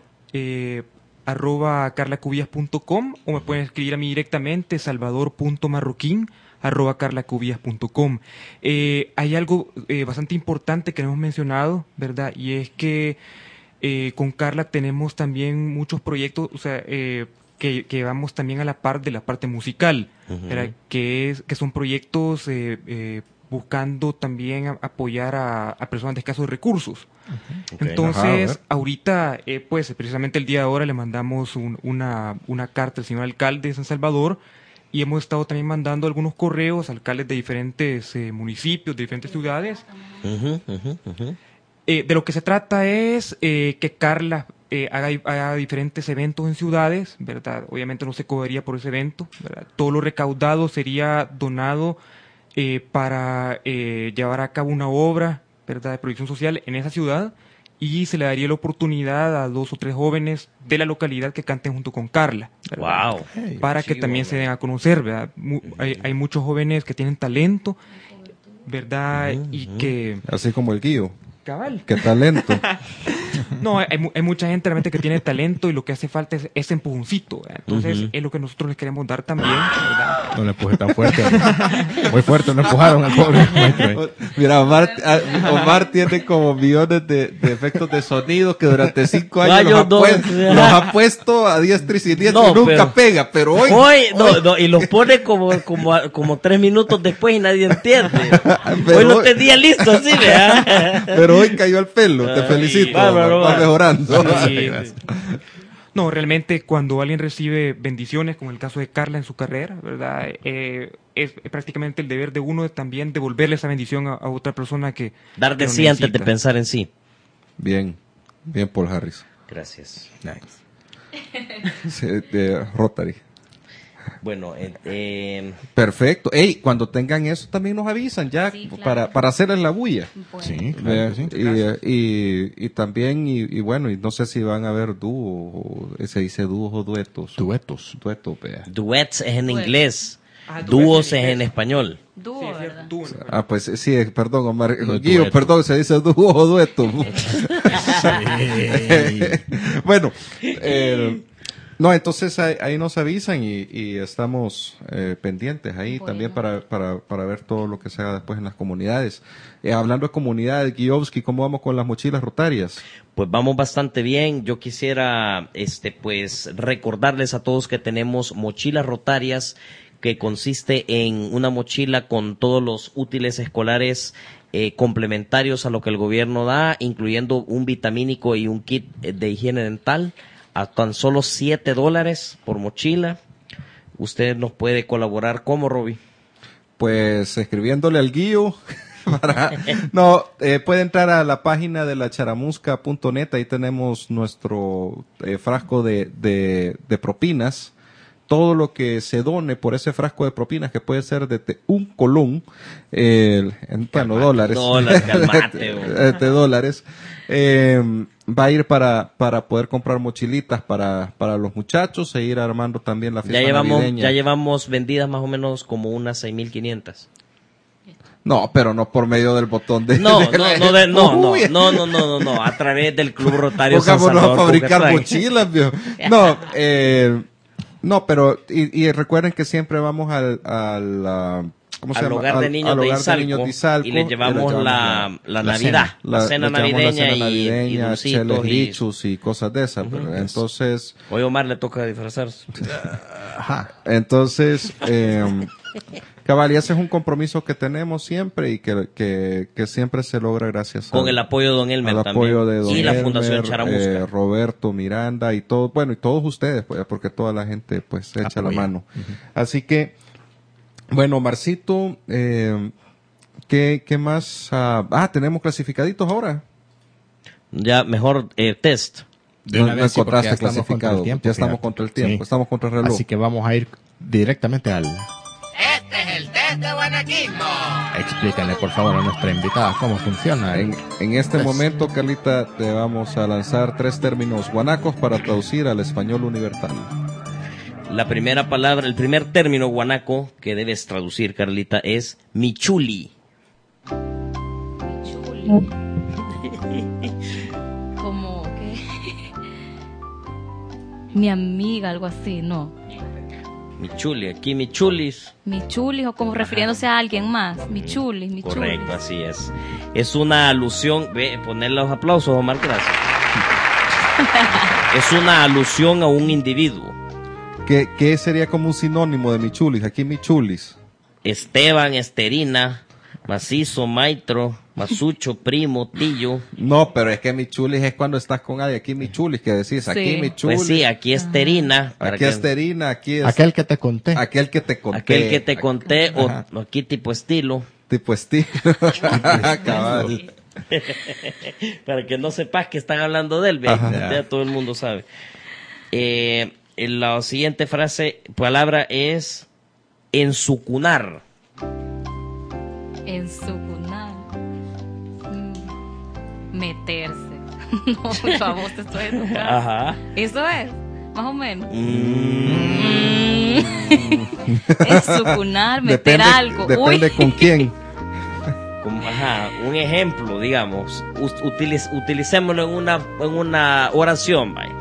S6: eh, arroba carlacubillas punto com, o me pueden escribir a mí directamente, salvador.marroquín, arroba carlacubillas punto com. Eh, hay algo eh, bastante importante que no hemos mencionado, ¿verdad? Y es que eh, con Carla tenemos también muchos proyectos, o sea, eh, que, que vamos también a la par de la parte musical,
S4: Ujú.
S6: ¿verdad? que, es, que son proyectos eh, eh, buscando también a- apoyar a, a personas de escasos recursos.
S4: Ok.
S6: Entonces,
S2: Ajá, a ver.
S6: ahorita, eh, pues precisamente el día de ahora le mandamos un- una, una carta al señor alcalde de San Salvador y hemos estado también mandando algunos correos a alcaldes de diferentes eh, municipios, de diferentes ciudades.
S4: Ujú, ujú, ujú.
S6: Eh, de lo que se trata es eh, que Carla eh, haga, haga diferentes eventos en ciudades, ¿verdad? Obviamente no se cobraría por ese evento, ¿verdad? Todo lo recaudado sería donado eh, para eh, llevar a cabo una obra, ¿verdad?, de proyección social en esa ciudad, y se le daría la oportunidad a dos o tres jóvenes de la localidad que canten junto con Carla, ¿verdad?
S4: Wow.
S3: Hey,
S6: Para que
S4: chivo,
S6: también se den a conocer, ¿verdad? Mu- hay, hay muchos jóvenes que tienen talento, ¿verdad?
S4: Ujú,
S6: Y
S4: ujú.
S6: que...
S2: Así como el Guío.
S6: Cabal.
S2: Qué talento.
S6: No, hay, mu- hay mucha gente realmente que tiene talento y lo que hace falta es ese empujoncito, ¿verdad? Entonces,
S4: Ujú.
S6: es lo que nosotros les queremos dar también, ¿verdad?
S3: No le empuje tan fuerte. Muy fuerte, lo empujaron al pobre maestro.
S2: Mira, Omar, ah, Omar tiene como millones de, de efectos de sonido que durante cinco años
S4: Años,
S2: los ha,
S4: no.
S2: pues- los ha puesto a diestra y siniestra
S4: No,
S2: y nunca
S4: pero-
S2: pega, pero hoy...
S4: Hoy, no, no, y los pone como, como, como tres minutos después y nadie entiende.
S2: Pero
S4: hoy lo
S2: hoy-
S4: tenía listo, así, ¿verdad?
S2: Pero hoy cayó al pelo, te
S4: Ay,
S2: felicito,
S4: bárbaro,
S2: va
S4: bárbaro.
S2: mejorando.
S6: Sí, sí. No, realmente cuando alguien recibe bendiciones, como el caso de Carla en su carrera, ¿verdad? Eh, es prácticamente el deber de uno también devolverle esa bendición a, a otra persona que...
S4: Dar
S6: que
S4: de
S6: lo
S4: sí antes de
S6: necesita.
S4: pensar en sí.
S2: Bien, bien Paul Harris.
S4: Gracias.
S3: Nice.
S2: Sí, de Rotary.
S4: Bueno, eh, eh,
S2: Perfecto. Ey, cuando tengan eso también nos avisan ya
S5: Sí, claro.
S2: para, para hacerles la bulla.
S5: Bueno,
S3: Sí,
S2: Vea,
S3: claro que sí.
S2: y, eh, y, y también, y, y bueno, y no sé si van a haber dúos, o- se dice dúos o duetos.
S3: Duetos.
S2: Duetos, vea.
S4: duets es en
S5: Duets.
S4: inglés.
S6: Ah, duets
S4: Dúos
S6: en
S4: es en
S6: inglés.
S4: español.
S5: dúo,
S6: Sí, es cierto,
S5: ¿verdad?
S6: dúo, ¿no?
S2: Ah, pues sí, eh, perdón, Omar.
S3: No es
S2: Guío,
S3: dueto.
S2: perdón, se dice dúo o dueto. Bueno, eh, no, entonces ahí, ahí nos avisan y, y estamos eh, pendientes ahí
S5: Bueno.
S2: también para, para, para ver todo lo que se haga después en las comunidades. Eh, hablando de comunidades, Guiovsky, ¿cómo vamos con las mochilas rotarias?
S4: Pues vamos bastante bien. Yo quisiera, este, pues, recordarles a todos que tenemos mochilas rotarias que consiste en una mochila con todos los útiles escolares eh, complementarios a lo que el gobierno da, incluyendo un vitamínico y un kit de higiene dental, a tan solo siete dólares por mochila. Usted nos puede colaborar. ¿Cómo, Roby?
S2: Pues escribiéndole al guío. Para, no, eh, puede entrar a la página de la charamusca punto net, ahí tenemos nuestro eh, frasco de, de, de propinas. Todo lo que se done por ese frasco de propinas, que puede ser de te- un colón, eh, en, bueno, dólares,
S4: Dólares, calmate,
S2: de, de dólares, eh, va a ir para, para poder comprar mochilitas para, para los muchachos e ir armando también la fiesta
S4: Ya llevamos,
S2: navideña.
S4: ya llevamos vendidas más o menos como unas seis mil quinientas.
S2: No, pero no por medio del botón de...
S4: No,
S2: de
S4: no,
S2: la-
S4: no, de- no, no,
S2: Uy,
S4: no, no, no, no, no, a través del Club Rotario San
S2: Pongámonos
S4: Salvador.
S2: a fabricar
S4: Cucatlán.
S2: mochilas, viejo. No, eh, no, pero, y, y recuerden que siempre vamos al, al, ah, ¿cómo se
S4: Al
S2: llama?
S4: hogar de
S2: Al-
S4: niños
S2: al
S4: de
S2: hogar
S4: Izalco,
S2: Izalco,
S4: y les llevamos la, la Navidad, la, cena
S2: le llevamos
S4: navideña,
S2: la cena
S4: y, y
S2: navideña,
S4: dulcitos
S2: cheles
S4: y...
S2: lichus y cosas de esas. pero entonces,
S4: Hoy Omar le toca disfrazarse.
S2: ajá, entonces, eh, cabal, y ese es un compromiso que tenemos siempre y que, que, que siempre se logra gracias
S4: Con
S2: a,
S4: el apoyo de Don Elmer
S2: al
S4: también.
S2: apoyo de Don
S4: y la
S2: Elmer,
S4: Fundación Charamusca.
S2: eh, Roberto Miranda y todo, bueno, y todos ustedes, pues, porque toda la gente, pues, echa la
S3: Apoya.
S2: mano. Así que, bueno, Marcito, eh, ¿qué, qué más? Ah, ah, tenemos clasificaditos ahora.
S4: Ya, mejor eh, test.
S3: De
S2: no
S3: una
S2: no
S3: vez, sí, porque
S2: encontraste
S3: ya estamos contra el
S2: clasificado.
S3: tiempo,
S2: ya estamos
S3: fíjate.
S2: contra el tiempo,
S3: Sí.
S2: estamos contra el reloj.
S3: Así que vamos a ir directamente al... Este es el test de guanaquismo. Explíquenle, por favor, a nuestra invitada cómo funciona.
S2: En, en este
S3: Pues-
S2: momento, Carlita, te vamos a lanzar tres términos guanacos para traducir al español universal.
S4: La primera palabra, el primer término guanaco que debes traducir, Carlita, es michuli.
S5: Chuli. Como que mi amiga, algo así, no.
S4: Michuli, aquí michulis.
S5: Mi chulis, o como refiriéndose a alguien más. Mi chulis, mi chulis.
S4: Correcto, así es. Es una alusión, ve, poner los aplausos, Omar, gracias. Es una alusión a un individuo.
S2: ¿Qué, qué sería como un sinónimo de michulis? Aquí michulis.
S4: Esteban, Esterina, macizo, maitro, masucho, primo, tillo.
S2: No, pero es que michulis es cuando estás con alguien. Aquí michulis, que decís, aquí
S5: Sí.
S2: michulis.
S4: Pues sí, aquí Esterina. para
S2: aquí
S4: que-
S2: Esterina, aquí es
S3: Aquel que te conté.
S2: aquel que te conté.
S4: Aquel que te conté, o
S2: Ajá.
S4: o aquí tipo estilo.
S2: Tipo estilo. Cabal.
S4: Para que no sepas que están hablando de él, ve,
S2: Ajá.
S4: ya todo el mundo sabe. Eh, la siguiente frase, palabra es ensucunar.
S5: En su cunal. Mm, Meterse. No, por favor, te estoy educando.
S4: Ajá.
S5: Eso es, más o menos.
S4: Mm.
S5: En su cunal, meter
S2: Depende,
S5: algo.
S2: depende
S5: Uy.
S2: con quién.
S4: Como, ajá, un ejemplo, digamos, us- utiliz- utilicémoslo en una, en una oración, vaya.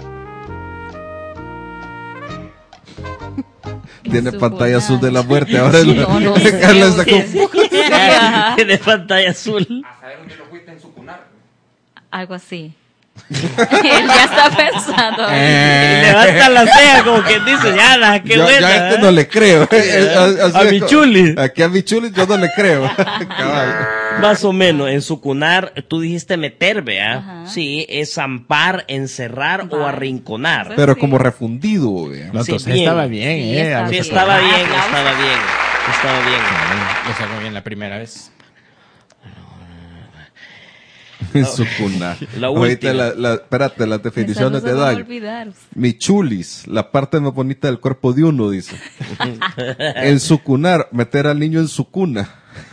S2: Tiene
S5: su
S2: pantalla
S5: cunal.
S2: azul de la muerte. Ahora
S5: Sí,
S2: el-
S5: no, no sé,
S2: Carla está
S5: sí,
S2: como-
S5: sí. Ajá.
S4: Tiene pantalla azul.
S6: A saber dónde lo fuiste en su cunar.
S5: Algo así. Él ya está pensando.
S2: Eh.
S4: Y levanta la ceja como quien dice, ya, la, qué
S2: yo,
S4: buena.
S2: yo a este
S4: ¿eh?
S2: no le creo. Así
S4: A
S2: es
S4: mi
S2: co-
S4: chuli.
S2: Aquí a mi chuli yo no le creo. Cabal.
S4: Más o menos, en sucunar, tú dijiste meter, ¿vea?
S5: Ajá.
S4: Sí, es zampar, encerrar o
S5: Vale.
S4: arrinconar.
S2: Pero
S5: Sí.
S2: como refundido. vea.
S3: No,
S4: Sí,
S3: entonces
S4: bien.
S3: estaba bien,
S5: Sí,
S3: eh.
S5: está
S3: a lo
S4: Sí,
S3: que
S5: bien.
S4: estaba
S3: fue.
S4: bien,
S5: Aplausos.
S4: estaba bien, estaba bien.
S3: Lo sacó bien la primera vez.
S2: En su cuna.
S4: La
S2: Oíste
S4: última.
S2: la, la- espérate, las
S5: Esa
S2: definiciones
S5: no se
S2: de
S5: me va a
S2: Dan.
S5: olvidar.
S2: Mi chulis, la parte más bonita del cuerpo de uno, dice. En su cunar, meter al niño en su cuna.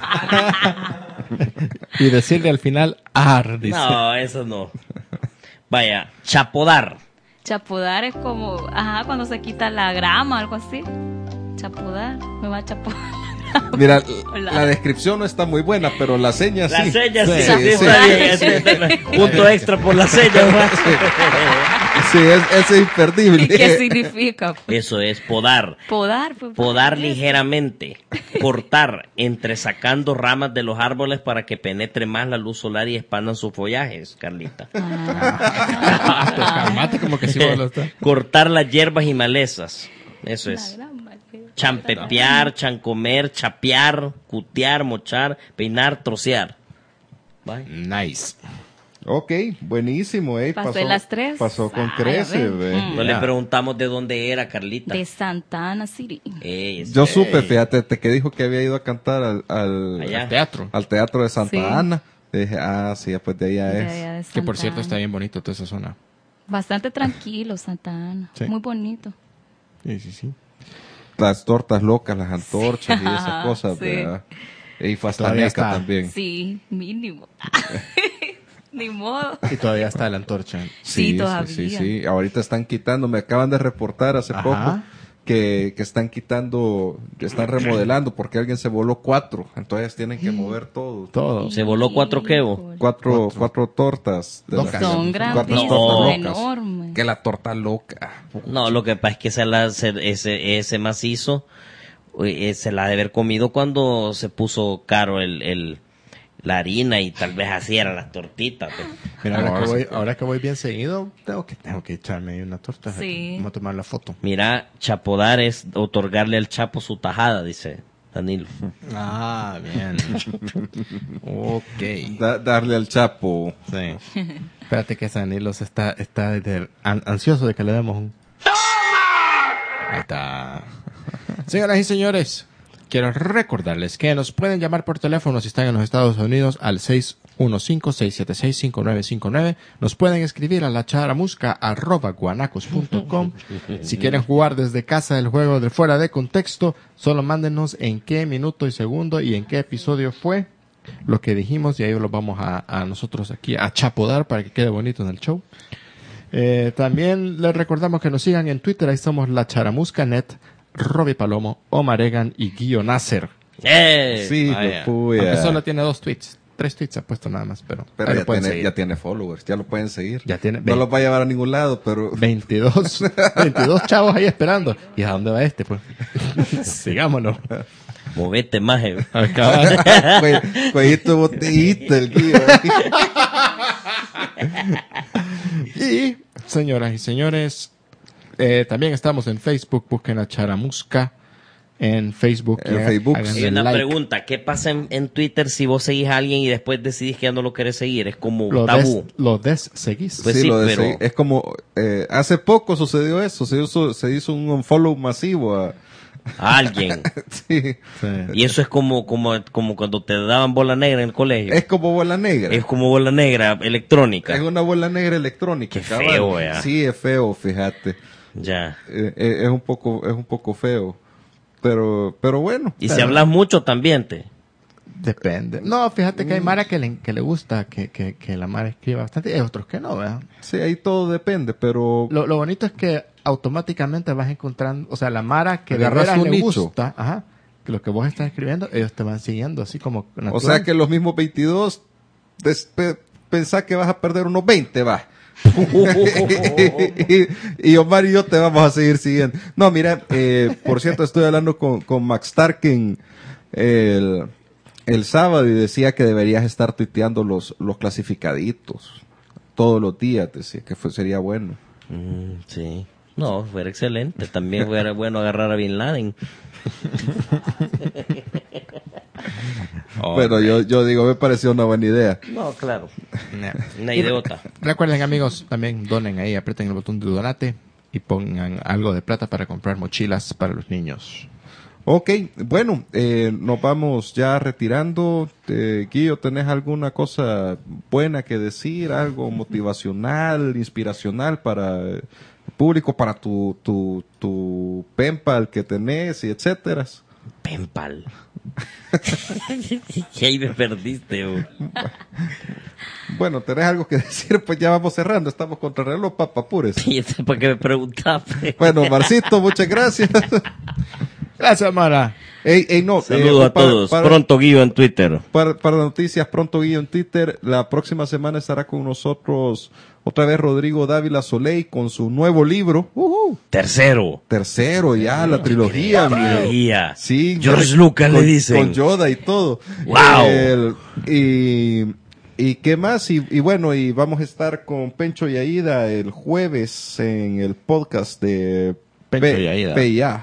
S3: Y decirle al final, ar, dice.
S4: No, eso no. Vaya, chapodar.
S5: Chapudar es como, ajá, cuando se quita la grama, algo así. Chapudar, me va a chapudar.
S2: Mira,
S5: Hola.
S2: la descripción no está muy buena, pero la seña
S4: La
S2: sí.
S4: seña sí,
S2: Sí,
S4: sí,
S2: sí,
S4: está
S2: sí.
S4: bien. Este, punto extra por la seña.
S2: Sí, es, es imperdible.
S5: ¿Y qué significa?
S4: Eso es podar.
S5: Podar, pues.
S4: Podar ligeramente, cortar, entresacando ramas de los árboles para que penetre más la luz solar y expandan sus follajes, Carlita.
S3: Ah, pues calmate, como que sí vos lo estás.
S4: Cortar las hierbas y malezas. Eso
S5: La
S4: es.
S5: grama, sí.
S4: Champepear, chancomer, chapear, cutear, mochar, peinar, trocear. Bye.
S3: Nice.
S2: Ok, buenísimo, eh.
S5: Pasé las tres.
S2: Pasó con
S5: Ay, a
S2: crece,
S5: ver.
S2: ve.
S5: Mm.
S4: No le
S2: Ya.
S4: preguntamos de dónde era, Carlita.
S5: De Santa Ana City.
S4: Ey,
S2: Yo
S4: ey.
S2: supe, fíjate, te- que dijo que había ido a cantar al, al,
S4: Allá.
S3: Teatro.
S2: al teatro de Santa
S5: Sí.
S2: Ana. Dije, ah, sí, después de allá
S5: De
S2: es.
S5: allá de
S3: Que por
S5: Santa
S3: cierto está
S5: Ana.
S3: bien bonito toda esa zona.
S5: Bastante tranquilo, Santa Ana.
S3: Sí.
S5: Muy bonito.
S3: Sí, sí, sí.
S2: Las tortas locas, las antorchas y esas
S5: Ajá,
S2: cosas,
S5: sí.
S2: ¿verdad? Y fue hasta
S3: Todavía
S2: Neca
S3: está.
S2: también.
S5: Sí, mínimo. Ni modo.
S3: Y todavía está la antorcha.
S5: Sí, todavía.
S2: Sí, sí, ahorita están quitando, me acaban de reportar hace
S3: Ajá.
S2: poco que, que están quitando, que están remodelando porque alguien se voló cuatro, entonces tienen que mover todo.
S3: Todo.
S4: ¿Se voló cuatro quebo?
S5: Híjole.
S2: Cuatro, cuatro tortas. de
S3: Locas.
S2: las-
S5: Son
S2: cuatro
S5: grandísimos,
S2: tortas
S4: No.
S2: locas.
S5: enormes.
S2: Que la torta loca.
S4: No, lo que pasa es que se la, se- ese, ese macizo eh, se la ha de haber comido cuando se puso caro el, el, la harina y tal vez así eran las tortitas. pues.
S3: Mira, ahora,
S2: No,
S3: que
S2: sí.
S3: voy, ahora que voy bien seguido, tengo que, tengo que echarme ahí una torta.
S5: Sí.
S3: Vamos a tomar la foto.
S4: Mira, chapodar es otorgarle al chapo su tajada, dice Danilo.
S3: Ah, bien. ok.
S2: Da- darle al Chapo.
S3: Sí. Espérate que Danilo se está, está de- an- ansioso de que le demos un... Ahí está. Señoras y señores, quiero recordarles que nos pueden llamar por teléfono si están en los Estados Unidos al seis uno cinco, seis siete seis, cinco nueve cinco nueve. Nos pueden escribir a la charamusca arroba guanacos punto com. Si quieren jugar desde casa el juego de fuera de contexto, solo mándenos en qué minuto y segundo y en qué episodio fue lo que dijimos y ahí lo vamos a, a nosotros aquí a chapodar para que quede bonito en el show. Eh, también les recordamos que nos sigan en Twitter, ahí somos la charamusca net, Robbie Palomo, Omar Egan y Guillo Nasser.
S4: ¡Eh!
S2: Sí,
S3: Vaya.
S2: puya.
S3: Aunque solo tiene dos tweets, tres tweets ha puesto nada más, pero,
S2: Pero
S3: ahí
S2: ya
S3: lo pueden
S2: tiene,
S3: seguir.
S2: ya tiene followers, ya lo pueden seguir.
S3: Ya tiene
S2: no
S3: veinte.
S2: los va a llevar a ningún lado, pero
S3: veintidós, veintidós chavos ahí esperando. ¿Y a dónde va este, pues? Sigámonos.
S4: Movete, maje.
S3: Acaba-
S2: Cue- cuellito de botellita el guío.
S3: Y, señoras y señores, eh, también estamos en Facebook, busquen a Charamusca en Facebook.
S2: En
S3: y
S2: Facebook.
S3: háganle
S4: Hay una
S3: like.
S4: pregunta, ¿qué pasa en, en Twitter si vos seguís a alguien y después decidís que ya no lo querés seguir? Es como un
S3: Lo,
S4: tabú.
S3: des, lo desseguís.
S4: Pues
S2: Sí,
S4: sí,
S2: lo de
S4: pero-
S2: seguir. Es como, eh, hace poco sucedió eso, se hizo, se hizo un unfollow masivo a,
S4: A alguien.
S2: sí.
S3: Sí.
S4: Y eso es como, como, como cuando te daban bola negra en el colegio.
S2: Es como bola negra.
S4: Es como bola negra electrónica.
S2: Es una bola negra electrónica.
S4: Qué
S2: cabal.
S4: feo, ya.
S2: Sí, es feo, fíjate.
S4: Ya.
S2: Eh, eh, es un poco, es un poco feo. Pero, pero bueno.
S4: Y si hablas mucho también te.
S3: Depende. No, fíjate que hay Mara que le, que le gusta que, que, que la Mara escriba bastante. Hay otros que no, ¿verdad?
S2: Sí, ahí todo depende, pero
S3: Lo, lo bonito es que automáticamente vas encontrando, o sea, la Mara que de
S2: Agarras
S3: veras
S2: tu
S3: le
S2: nicho.
S3: gusta, ajá, que lo que vos estás escribiendo, ellos te van siguiendo así como natural.
S2: o sea que los mismos veintidós, des- pe- pensá que vas a perder unos veinte, va. y, y Omar y yo te vamos a seguir siguiendo. No, mira, eh, por cierto, estoy hablando con, con Max Tarkin el, el sábado y decía que deberías estar tuiteando los, los clasificaditos todos los días, decía que fue, sería bueno.
S4: Mm, sí. No, fuera excelente. También fuera bueno agarrar a Bin Laden.
S2: Pero yo, yo digo, me pareció una buena idea.
S4: No, claro.
S3: Nah.
S4: Una idiota.
S3: Recuerden, amigos, también donen ahí, aprieten el botón de donate y pongan algo de plata para comprar mochilas para los niños.
S2: Ok, bueno, eh, nos vamos ya retirando. Eh, Guillo, ¿tenés alguna cosa buena que decir? ¿Algo motivacional, inspiracional para el público, para tu, tu, tu PayPal que tenés y etcétera?
S4: Penpal. Y ahí me perdiste, oh.
S2: Bueno, ¿tenés algo que decir? Pues ya vamos cerrando. Estamos contra el reloj, papá, apúrese.
S4: Y este para que me preguntaste.
S2: Bueno, Marcito, muchas gracias.
S3: Gracias, Mara.
S2: Ey, ey, no,
S4: Saludos
S2: eh,
S4: a
S2: para-
S4: todos.
S2: para-
S4: Pronto Guido en Twitter.
S2: Para, para noticias, pronto Guillo en Twitter. La próxima semana estará con nosotros otra vez Rodrigo Dávila Soleil con su nuevo libro. Ujú.
S4: Tercero.
S2: Tercero ya, la trilogía. mire.
S4: Trilogía.
S2: Sí,
S4: George
S2: con-
S4: Lucas le
S2: con-
S4: dicen.
S2: Con Yoda y todo.
S4: ¡Wow!
S2: El- y, y qué más. Y, y bueno, y vamos a estar con Pencho y Aida el jueves en el podcast de
S3: Pencho y Aida.
S2: P I A.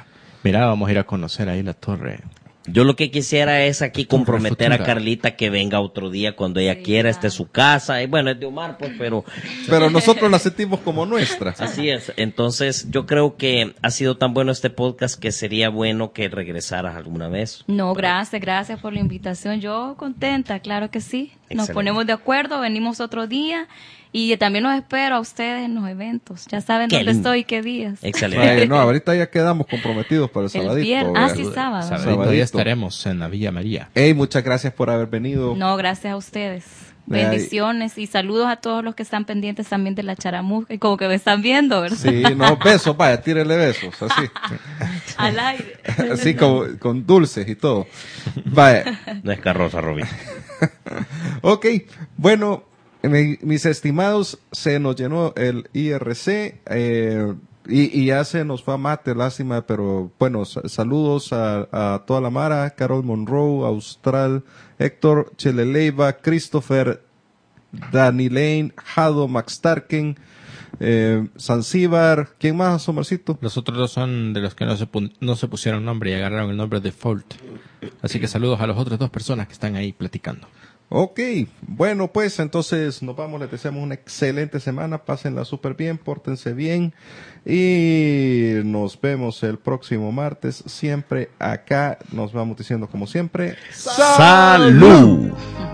S3: Mira, vamos a ir a conocer ahí la torre.
S4: Yo lo que quisiera es aquí comprometer a
S3: futura.
S4: Carlita que venga otro día cuando ella
S5: Sí,
S4: quiera,
S5: ya.
S4: esté en su casa. Y bueno, es de Omar, pues, pero
S2: Pero nosotros la sentimos como nuestra.
S4: así es. Entonces, yo creo que ha sido tan bueno este podcast que sería bueno que regresaras alguna vez.
S5: No, gracias, gracias por la invitación. Yo contenta, claro que sí. Nos
S4: Excelente.
S5: ponemos de acuerdo, venimos otro día y también los espero a ustedes en los eventos. Ya saben
S4: Qué
S5: dónde
S4: lindo.
S5: estoy y qué días.
S4: Excelente.
S2: Eh, no, ahorita ya quedamos comprometidos para el,
S5: El
S2: sabadito.
S5: viernes. Ah,
S2: ¿verdad?
S5: sí, sábado.
S3: Sabadito,
S2: Sabadito.
S3: ya estaremos en la Villa María.
S2: Ey, muchas gracias por haber venido.
S5: No, gracias a ustedes.
S2: De ahí.
S5: Bendiciones y saludos a todos los que están pendientes también de la charamusca y como que me están viendo, ¿verdad?
S2: Sí, no, besos, vaya, tírele besos, así.
S5: Al aire.
S2: Así como con dulces y todo. Vaya.
S4: No es carroza, Robin.
S2: Ok, bueno, mi- mis estimados, se nos llenó el I R C eh, y, y ya se nos fue a mate, lástima, pero bueno, sa- saludos a, a toda la mara, Carol Monroe, Austral, Héctor Cheleleiva, Christopher, Danny Lane, Jado, Max Tarkin, eh, Zanzíbar, ¿quién más, Omarcito?
S3: Los otros dos son de los que no se, pu- no se pusieron nombre y agarraron el nombre default. Así que saludos a las otras dos personas que están ahí platicando.
S2: Ok, bueno pues entonces nos vamos, les deseamos una excelente semana, pásenla súper bien, pórtense bien y nos vemos el próximo martes, siempre acá, nos vamos diciendo como siempre,
S4: ¡Salud!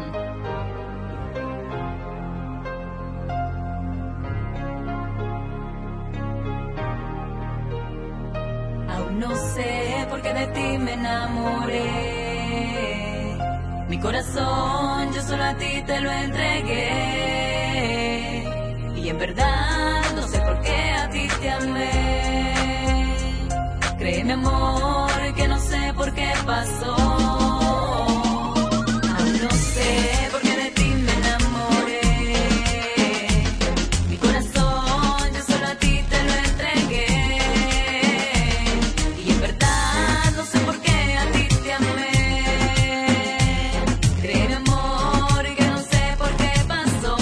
S8: Aún no sé por qué de ti me enamoré. Mi corazón yo solo a ti te lo entregué. Y en verdad no sé por qué a ti te amé. Créeme amor que no sé por qué pasó. Aún no sé por qué de ti me enamoré. Mi corazón yo solo a ti te lo entregué. Y en verdad no sé por qué a ti te amé. Créeme amor que no sé por qué pasó.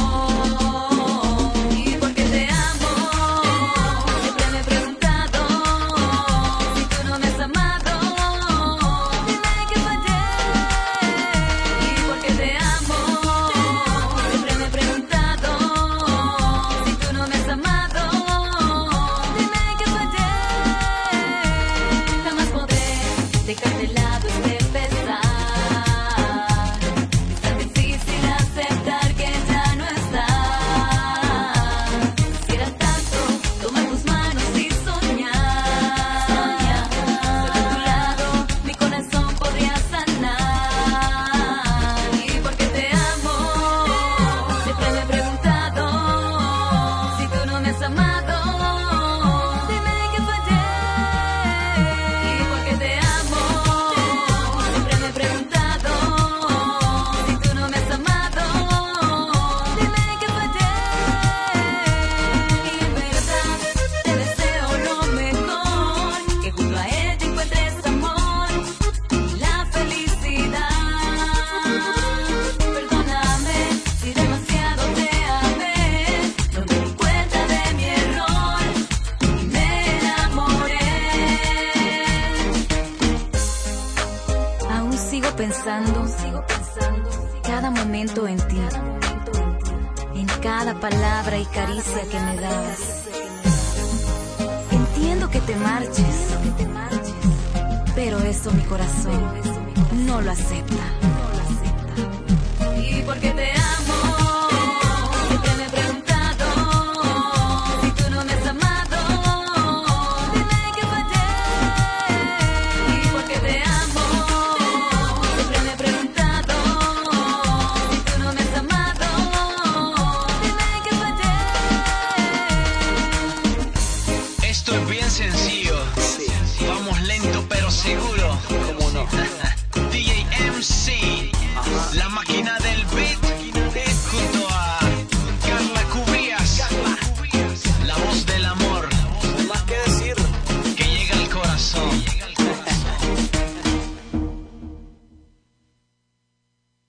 S8: Y porque te amo. Siempre me he preguntado si tú no me has amado. Dime que fallé. Y porque te amo. Siempre me he preguntado si tú no me has amado. Dime que fallé. Jamás podré dejar de lado este pesar. Es tan difícil aceptar que ya no estás. Quisiera tanto tomar tus manos y soñar. Solo a tu lado mi corazón podría sanar. Y porque te amo, siempre me he preguntado si tú no me has amado. Dime que fallé. Y porque te amo, siempre me he preguntado si tú no me has amado. Dime que fallé. Y en verdad te deseo lo mejor, que junto a él te encuentres amor y la felicidad. Perdóname si demasiado te amé, no me di cuenta de mi error y me enamoré. Aún sigo pensando, sigo pensando cada momento en ti, en cada palabra y caricia que me das. Entiendo que te marches, pero eso mi corazón no lo acepta. Y porque te amo, siempre me he preguntado si tú no me has amado. Dime que fallé. Y porque te amo, siempre me he preguntado si tú no me has amado. Dime que fallé.
S9: Esto es bien sencillo. Vamos lento pero seguro. D J M C, la máquina del beat, junto a Carla Cubrías, la voz del amor. Más que decir, que llega al corazón.